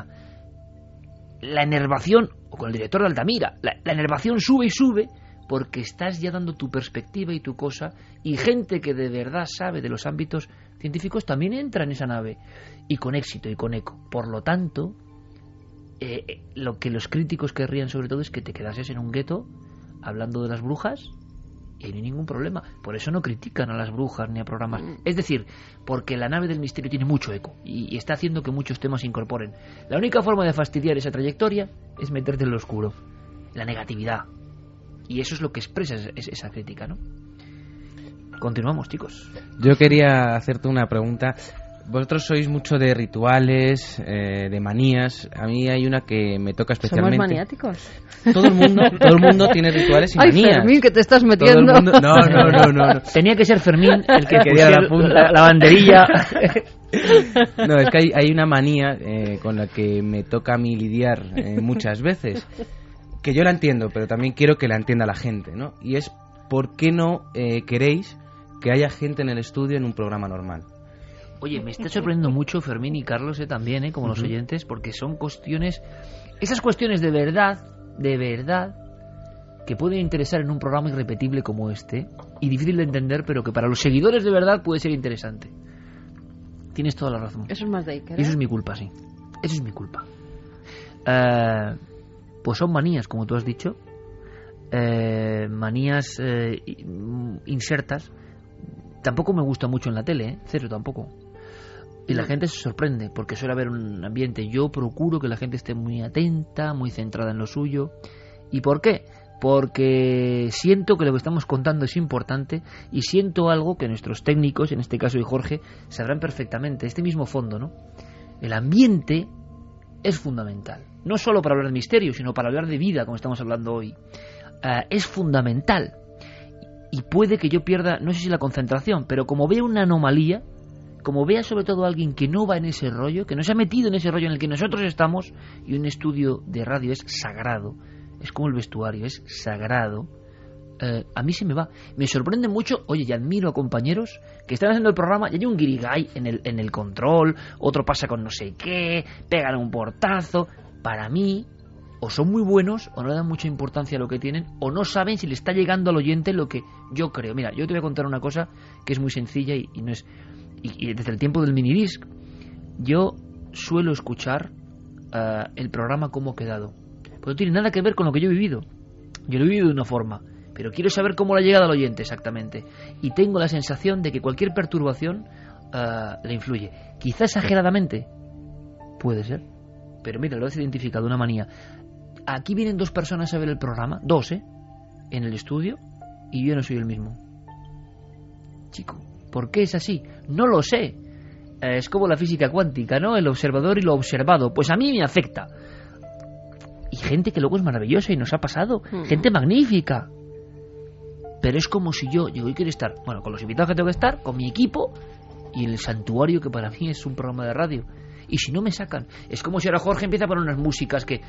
la enervación, o con el director de Altamira, la, la enervación sube y sube porque estás ya dando tu perspectiva y tu cosa, y gente que de verdad sabe de los ámbitos científicos también entra en esa nave, y con éxito y con eco. Por lo tanto, eh, lo que los críticos querrían sobre todo es que te quedases en un gueto hablando de las brujas, y no hay ningún problema. Por eso no critican a las brujas ni a programas. Es decir, porque la nave del misterio tiene mucho eco y, y está haciendo que muchos temas se incorporen. La única forma de fastidiar esa trayectoria es meterte en lo oscuro, la negatividad. Y eso es lo que expresa esa, esa crítica, ¿no? Continuamos, chicos. Yo quería hacerte una pregunta. Vosotros sois mucho de rituales, eh, de manías. A mí hay una que me toca especialmente. ¿Somos maniáticos? Todo el mundo, todo el mundo tiene rituales y Ay, manías. Fermín, que te estás Todo el metiendo. mundo- No, no, no, no, no. Tenía que ser Fermín el que Quería pusiera la punta. la, la banderilla. No, es que hay, hay una manía eh, con la que me toca a mí lidiar eh, muchas veces, que yo la entiendo, pero también quiero que la entienda la gente, ¿no? Y es, ¿por qué no eh, queréis que haya gente en el estudio en un programa normal? Oye, me está sorprendiendo mucho Fermín y Carlos eh, también, eh, como los oyentes, porque son cuestiones, esas cuestiones de verdad, de verdad, que pueden interesar en un programa irrepetible como este, y difícil de entender, pero que para los seguidores de verdad puede ser interesante. Tienes toda la razón. Eso es más de Iker, Y eso ¿eh? es mi culpa, sí. Eso es mi culpa. Eh, pues son manías, como tú has dicho. Eh, manías eh, insertas. Tampoco me gusta mucho en la tele, ¿eh? Cero tampoco. Y la gente se sorprende porque suele haber un ambiente. Yo procuro que la gente esté muy atenta, muy centrada en lo suyo. ¿Y por qué? Porque siento que lo que estamos contando es importante y siento algo que nuestros técnicos, en este caso y Jorge, sabrán perfectamente. Este mismo fondo, ¿no? El ambiente es fundamental. No solo para hablar de misterio, sino para hablar de vida, como estamos hablando hoy. Uh, es fundamental. Y puede que yo pierda, no sé si la concentración, pero como vea una anomalía, como vea sobre todo a alguien que no va en ese rollo, que no se ha metido en ese rollo en el que nosotros estamos, y un estudio de radio es sagrado, es como el vestuario, es sagrado, eh, a mí se me va. Me sorprende mucho, oye, y admiro a compañeros que están haciendo el programa y hay un guirigay en el, en el control, otro pasa con no sé qué, pegan un portazo. Para mí, o son muy buenos, o no le dan mucha importancia a lo que tienen, o no saben si le está llegando al oyente lo que yo creo. Mira, yo te voy a contar una cosa que es muy sencilla y, y no es... Y, y desde el tiempo del minidisc, yo suelo escuchar uh, el programa cómo ha quedado. Pero no tiene nada que ver con lo que yo he vivido. Yo lo he vivido de una forma, pero quiero saber cómo le ha llegado al oyente exactamente. Y tengo la sensación de que cualquier perturbación uh, le influye. Quizá exageradamente, puede ser. Pero mira, lo has identificado, una manía. Aquí vienen dos personas a ver el programa, dos, ¿eh? En el estudio, y yo no soy el mismo. Chico, ¿por qué es así? No lo sé. Eh, es como la física cuántica, ¿no? El observador y lo observado. Pues a mí me afecta. Y gente que luego es maravillosa y nos ha pasado. Mm. Gente magnífica. Pero es como si yo, yo quiero estar, bueno, con los invitados que tengo que estar, con mi equipo y el santuario que para mí es un programa de radio. Y si no me sacan, es como si ahora Jorge empieza a poner unas músicas que...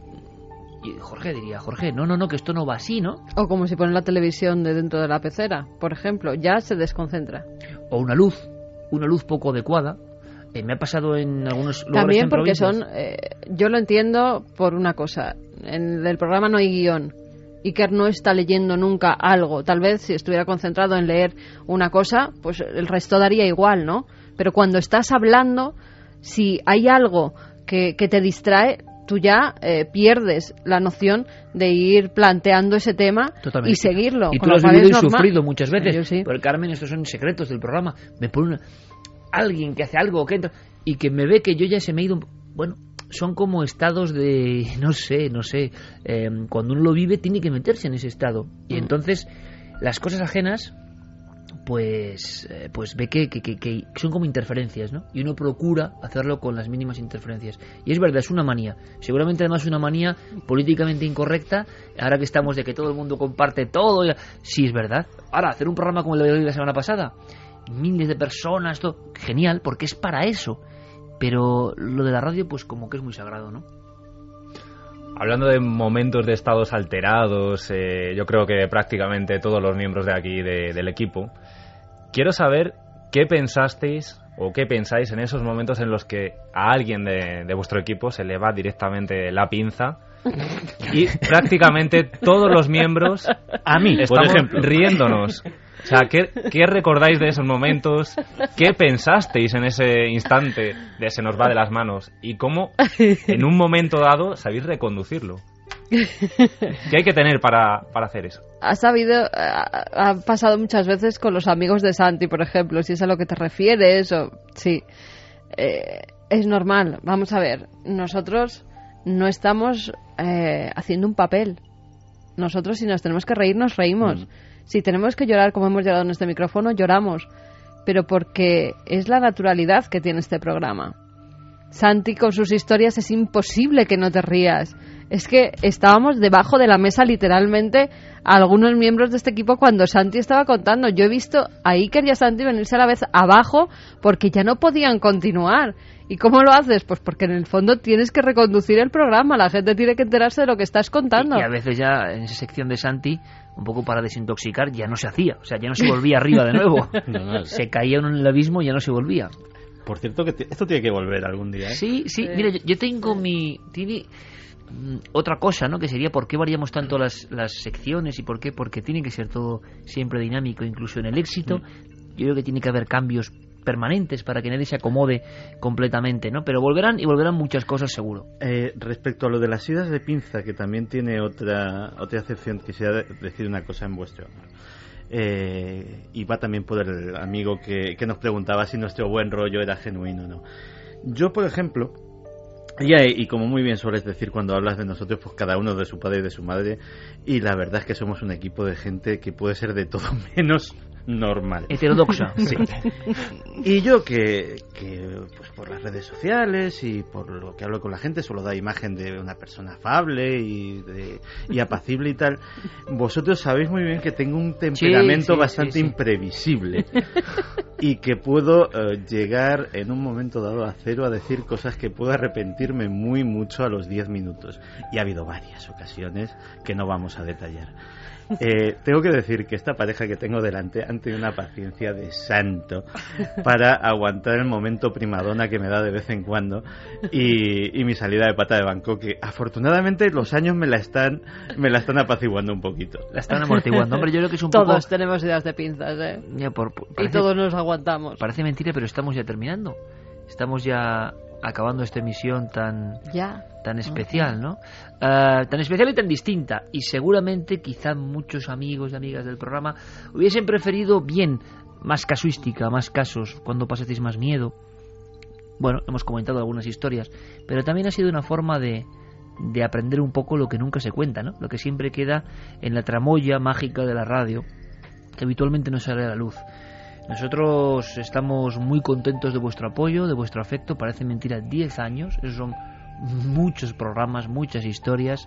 Y Jorge diría, Jorge, no, no, no, que esto no va así, ¿no? O como si ponen la televisión de dentro de la pecera, por ejemplo, ya se desconcentra. O una luz, una luz poco adecuada. Eh, me ha pasado en algunos lugares. También en porque provincias. son, eh, yo lo entiendo por una cosa, en el programa no hay guión. Iker no está leyendo nunca algo. Tal vez si estuviera concentrado en leer una cosa, pues el resto daría igual, ¿no? Pero cuando estás hablando, si hay algo que, que te distrae, tú ya eh, pierdes la noción de ir planteando ese tema. Totalmente. Y seguirlo. Y tú con lo has cual vivido es y normal. sufrido muchas veces. Yo sí. Pero Carmen, estos son secretos del programa. Me pone una... alguien que hace algo que entra y que me ve que yo ya se me he ido. Bueno, son como estados de, no sé, no sé. Eh, cuando uno lo vive tiene que meterse en ese estado. Y Mm. entonces las cosas ajenas pues eh, pues ve que, que, que, que son como interferencias, ¿no? Y uno procura hacerlo con las mínimas interferencias. Y es verdad, es una manía. Seguramente además una manía políticamente incorrecta, ahora que estamos de que todo el mundo comparte todo. Ya... Sí, es verdad. Ahora, hacer un programa como el de hoy la semana pasada, miles de personas, todo, genial, porque es para eso. Pero lo de la radio, pues como que es muy sagrado, ¿no? Hablando de momentos de estados alterados, eh, yo creo que prácticamente todos los miembros de aquí de, del equipo, quiero saber qué pensasteis o qué pensáis en esos momentos en los que a alguien de, de vuestro equipo se le va directamente la pinza y prácticamente todos los miembros, a mí, estamos por ejemplo, riéndonos. O sea, ¿qué, ¿qué recordáis de esos momentos? ¿Qué pensasteis en ese instante de se nos va de las manos? ¿Y cómo en un momento dado sabéis reconducirlo? ¿Qué hay que tener para, para hacer eso? Ha sabido, ha, ha pasado muchas veces con los amigos de Santi, por ejemplo, si es a lo que te refieres, o sí, eh, es normal. Vamos a ver, nosotros no estamos eh, haciendo un papel. Nosotros, si nos tenemos que reír, nos reímos. Mm. Si tenemos que llorar, como hemos llorado en este micrófono, lloramos. Pero porque es la naturalidad que tiene este programa. Santi, con sus historias, es imposible que no te rías. Es que estábamos debajo de la mesa, literalmente, algunos miembros de este equipo cuando Santi estaba contando. Yo he visto a Iker y a Santi venirse a la vez abajo porque ya no podían continuar. ¿Y cómo lo haces? Pues porque en el fondo tienes que reconducir el programa. La gente tiene que enterarse de lo que estás contando. Y, y a veces ya en esa sección de Santi, un poco para desintoxicar, ya no se hacía. O sea, ya no se volvía arriba de nuevo. No, no. Se caía uno en el abismo y ya no se volvía. Por cierto, que esto tiene que volver algún día, ¿eh? Sí, sí. sí. Mira, yo, yo tengo mi... Tiene, mm, otra cosa, ¿no? Que sería por qué variamos tanto las, las secciones y por qué. Porque tiene que ser todo siempre dinámico, incluso en el éxito. Mm. Yo creo que tiene que haber cambios permanentes para que nadie se acomode completamente, ¿no? Pero volverán y volverán muchas cosas seguro. Eh, respecto a lo de las idas de pinza, que también tiene otra otra acepción, quisiera decir una cosa en vuestro honor. Eh, y va también por el amigo que, que nos preguntaba si nuestro buen rollo era genuino o no. Yo, por ejemplo, y, y como muy bien sueles decir cuando hablas de nosotros, pues cada uno de su padre y de su madre, y la verdad es que somos un equipo de gente que puede ser de todo menos normal. Heterodoxa. Sí. Y yo que, que pues por las redes sociales y por lo que hablo con la gente suelo dar imagen de una persona afable y, de, y apacible y tal. Vosotros sabéis muy bien que tengo un temperamento sí, sí, bastante sí, sí. imprevisible y que puedo uh, llegar en un momento dado a cero a decir cosas que puedo arrepentirme muy mucho a los diez minutos. Y ha habido varias ocasiones que no vamos a detallar. Eh, tengo que decir que esta pareja que tengo delante han tenido una paciencia de santo para aguantar el momento primadona que me da de vez en cuando y, y mi salida de pata de banco, que afortunadamente los años me la están me la están apaciguando un poquito. La están amortiguando. Hombre, yo creo que es un todos poco... Todos tenemos ideas de pinzas, ¿eh? Ya, por, por, parece, y todos nos aguantamos. Parece mentira, pero estamos ya terminando. Estamos ya acabando esta emisión tan ya. tan especial, ¿no? Uh, tan especial y tan distinta. Y seguramente quizá muchos amigos y amigas del programa hubiesen preferido bien más casuística, más casos, cuando pasasteis más miedo. Bueno, hemos comentado algunas historias, pero también ha sido una forma de de aprender un poco lo que nunca se cuenta, ¿no? Lo que siempre queda en la tramoya mágica de la radio, que habitualmente no sale a la luz. Nosotros estamos muy contentos de vuestro apoyo, de vuestro afecto. Parece mentira, diez años, esos son muchos programas, muchas historias,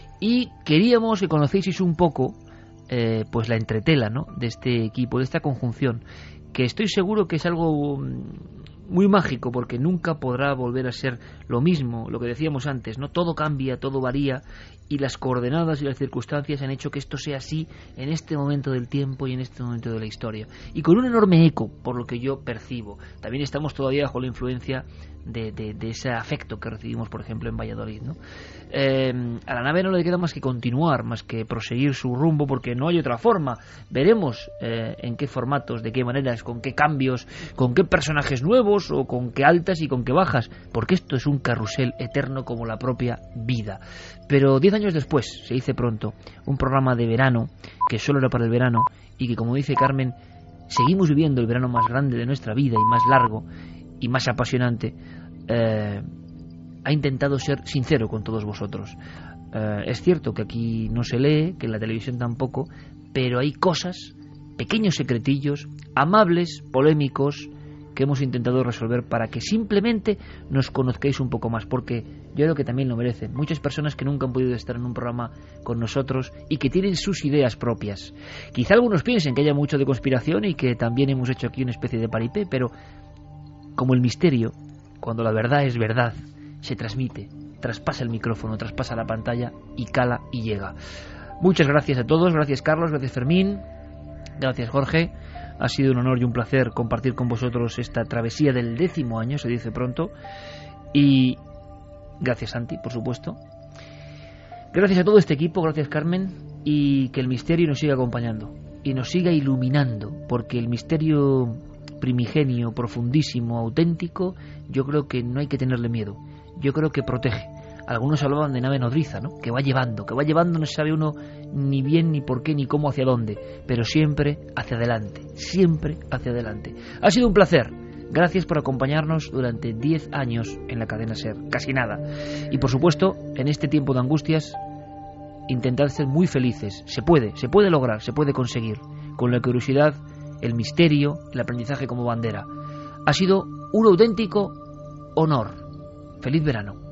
y queríamos que conocieseis un poco eh, pues la entretela, ¿no?, de este equipo, de esta conjunción, que estoy seguro que es algo muy mágico, porque nunca podrá volver a ser lo mismo, lo que decíamos antes, ¿no? Todo cambia, todo varía, y las coordenadas y las circunstancias han hecho que esto sea así en este momento del tiempo y en este momento de la historia, y con un enorme eco, por lo que yo percibo. También estamos todavía bajo la influencia de, de, de ese afecto que recibimos, por ejemplo, en Valladolid, ¿no? Eh, a la nave no le queda más que continuar, más que proseguir su rumbo, porque no hay otra forma. Veremos eh, en qué formatos, de qué maneras, con qué cambios, con qué personajes nuevos, o con qué altas y con qué bajas, porque esto es un carrusel eterno como la propia vida. Pero diez años después, se dice pronto, un programa de verano que solo era para el verano, y que, como dice Carmen, seguimos viviendo el verano más grande de nuestra vida y más largo y más apasionante. eh, ha intentado ser sincero con todos vosotros. Eh, es cierto que aquí no se lee, que en la televisión tampoco, pero hay cosas pequeños secretillos, amables, polémicos, que hemos intentado resolver para que simplemente nos conozcáis un poco más, porque yo creo que también lo merecen. Muchas personas que nunca han podido estar en un programa con nosotros y que tienen sus ideas propias. Quizá algunos piensen que haya mucho de conspiración y que también hemos hecho aquí una especie de paripé, pero como el misterio, cuando la verdad es verdad, se transmite, traspasa el micrófono, traspasa la pantalla y cala y llega. Muchas gracias a todos, gracias Carlos, gracias Fermín, gracias Jorge. Ha sido un honor y un placer compartir con vosotros esta travesía del décimo año, se dice pronto. Y gracias Santi, por supuesto. Gracias a todo este equipo, gracias Carmen. Y que el misterio nos siga acompañando y nos siga iluminando, porque el misterio primigenio, profundísimo, auténtico, yo creo que no hay que tenerle miedo. Yo creo que protege. Algunos hablaban de nave nodriza, ¿no? Que va llevando, que va llevando, no sabe uno ni bien, ni por qué, ni cómo, hacia dónde, pero siempre hacia adelante, siempre hacia adelante. Ha sido un placer. Gracias por acompañarnos durante diez años en la cadena SER, casi nada. Y por supuesto, en este tiempo de angustias, intentad ser muy felices. Se puede, se puede lograr, se puede conseguir. Con la curiosidad, el misterio, el aprendizaje como bandera. Ha sido un auténtico honor. Feliz verano.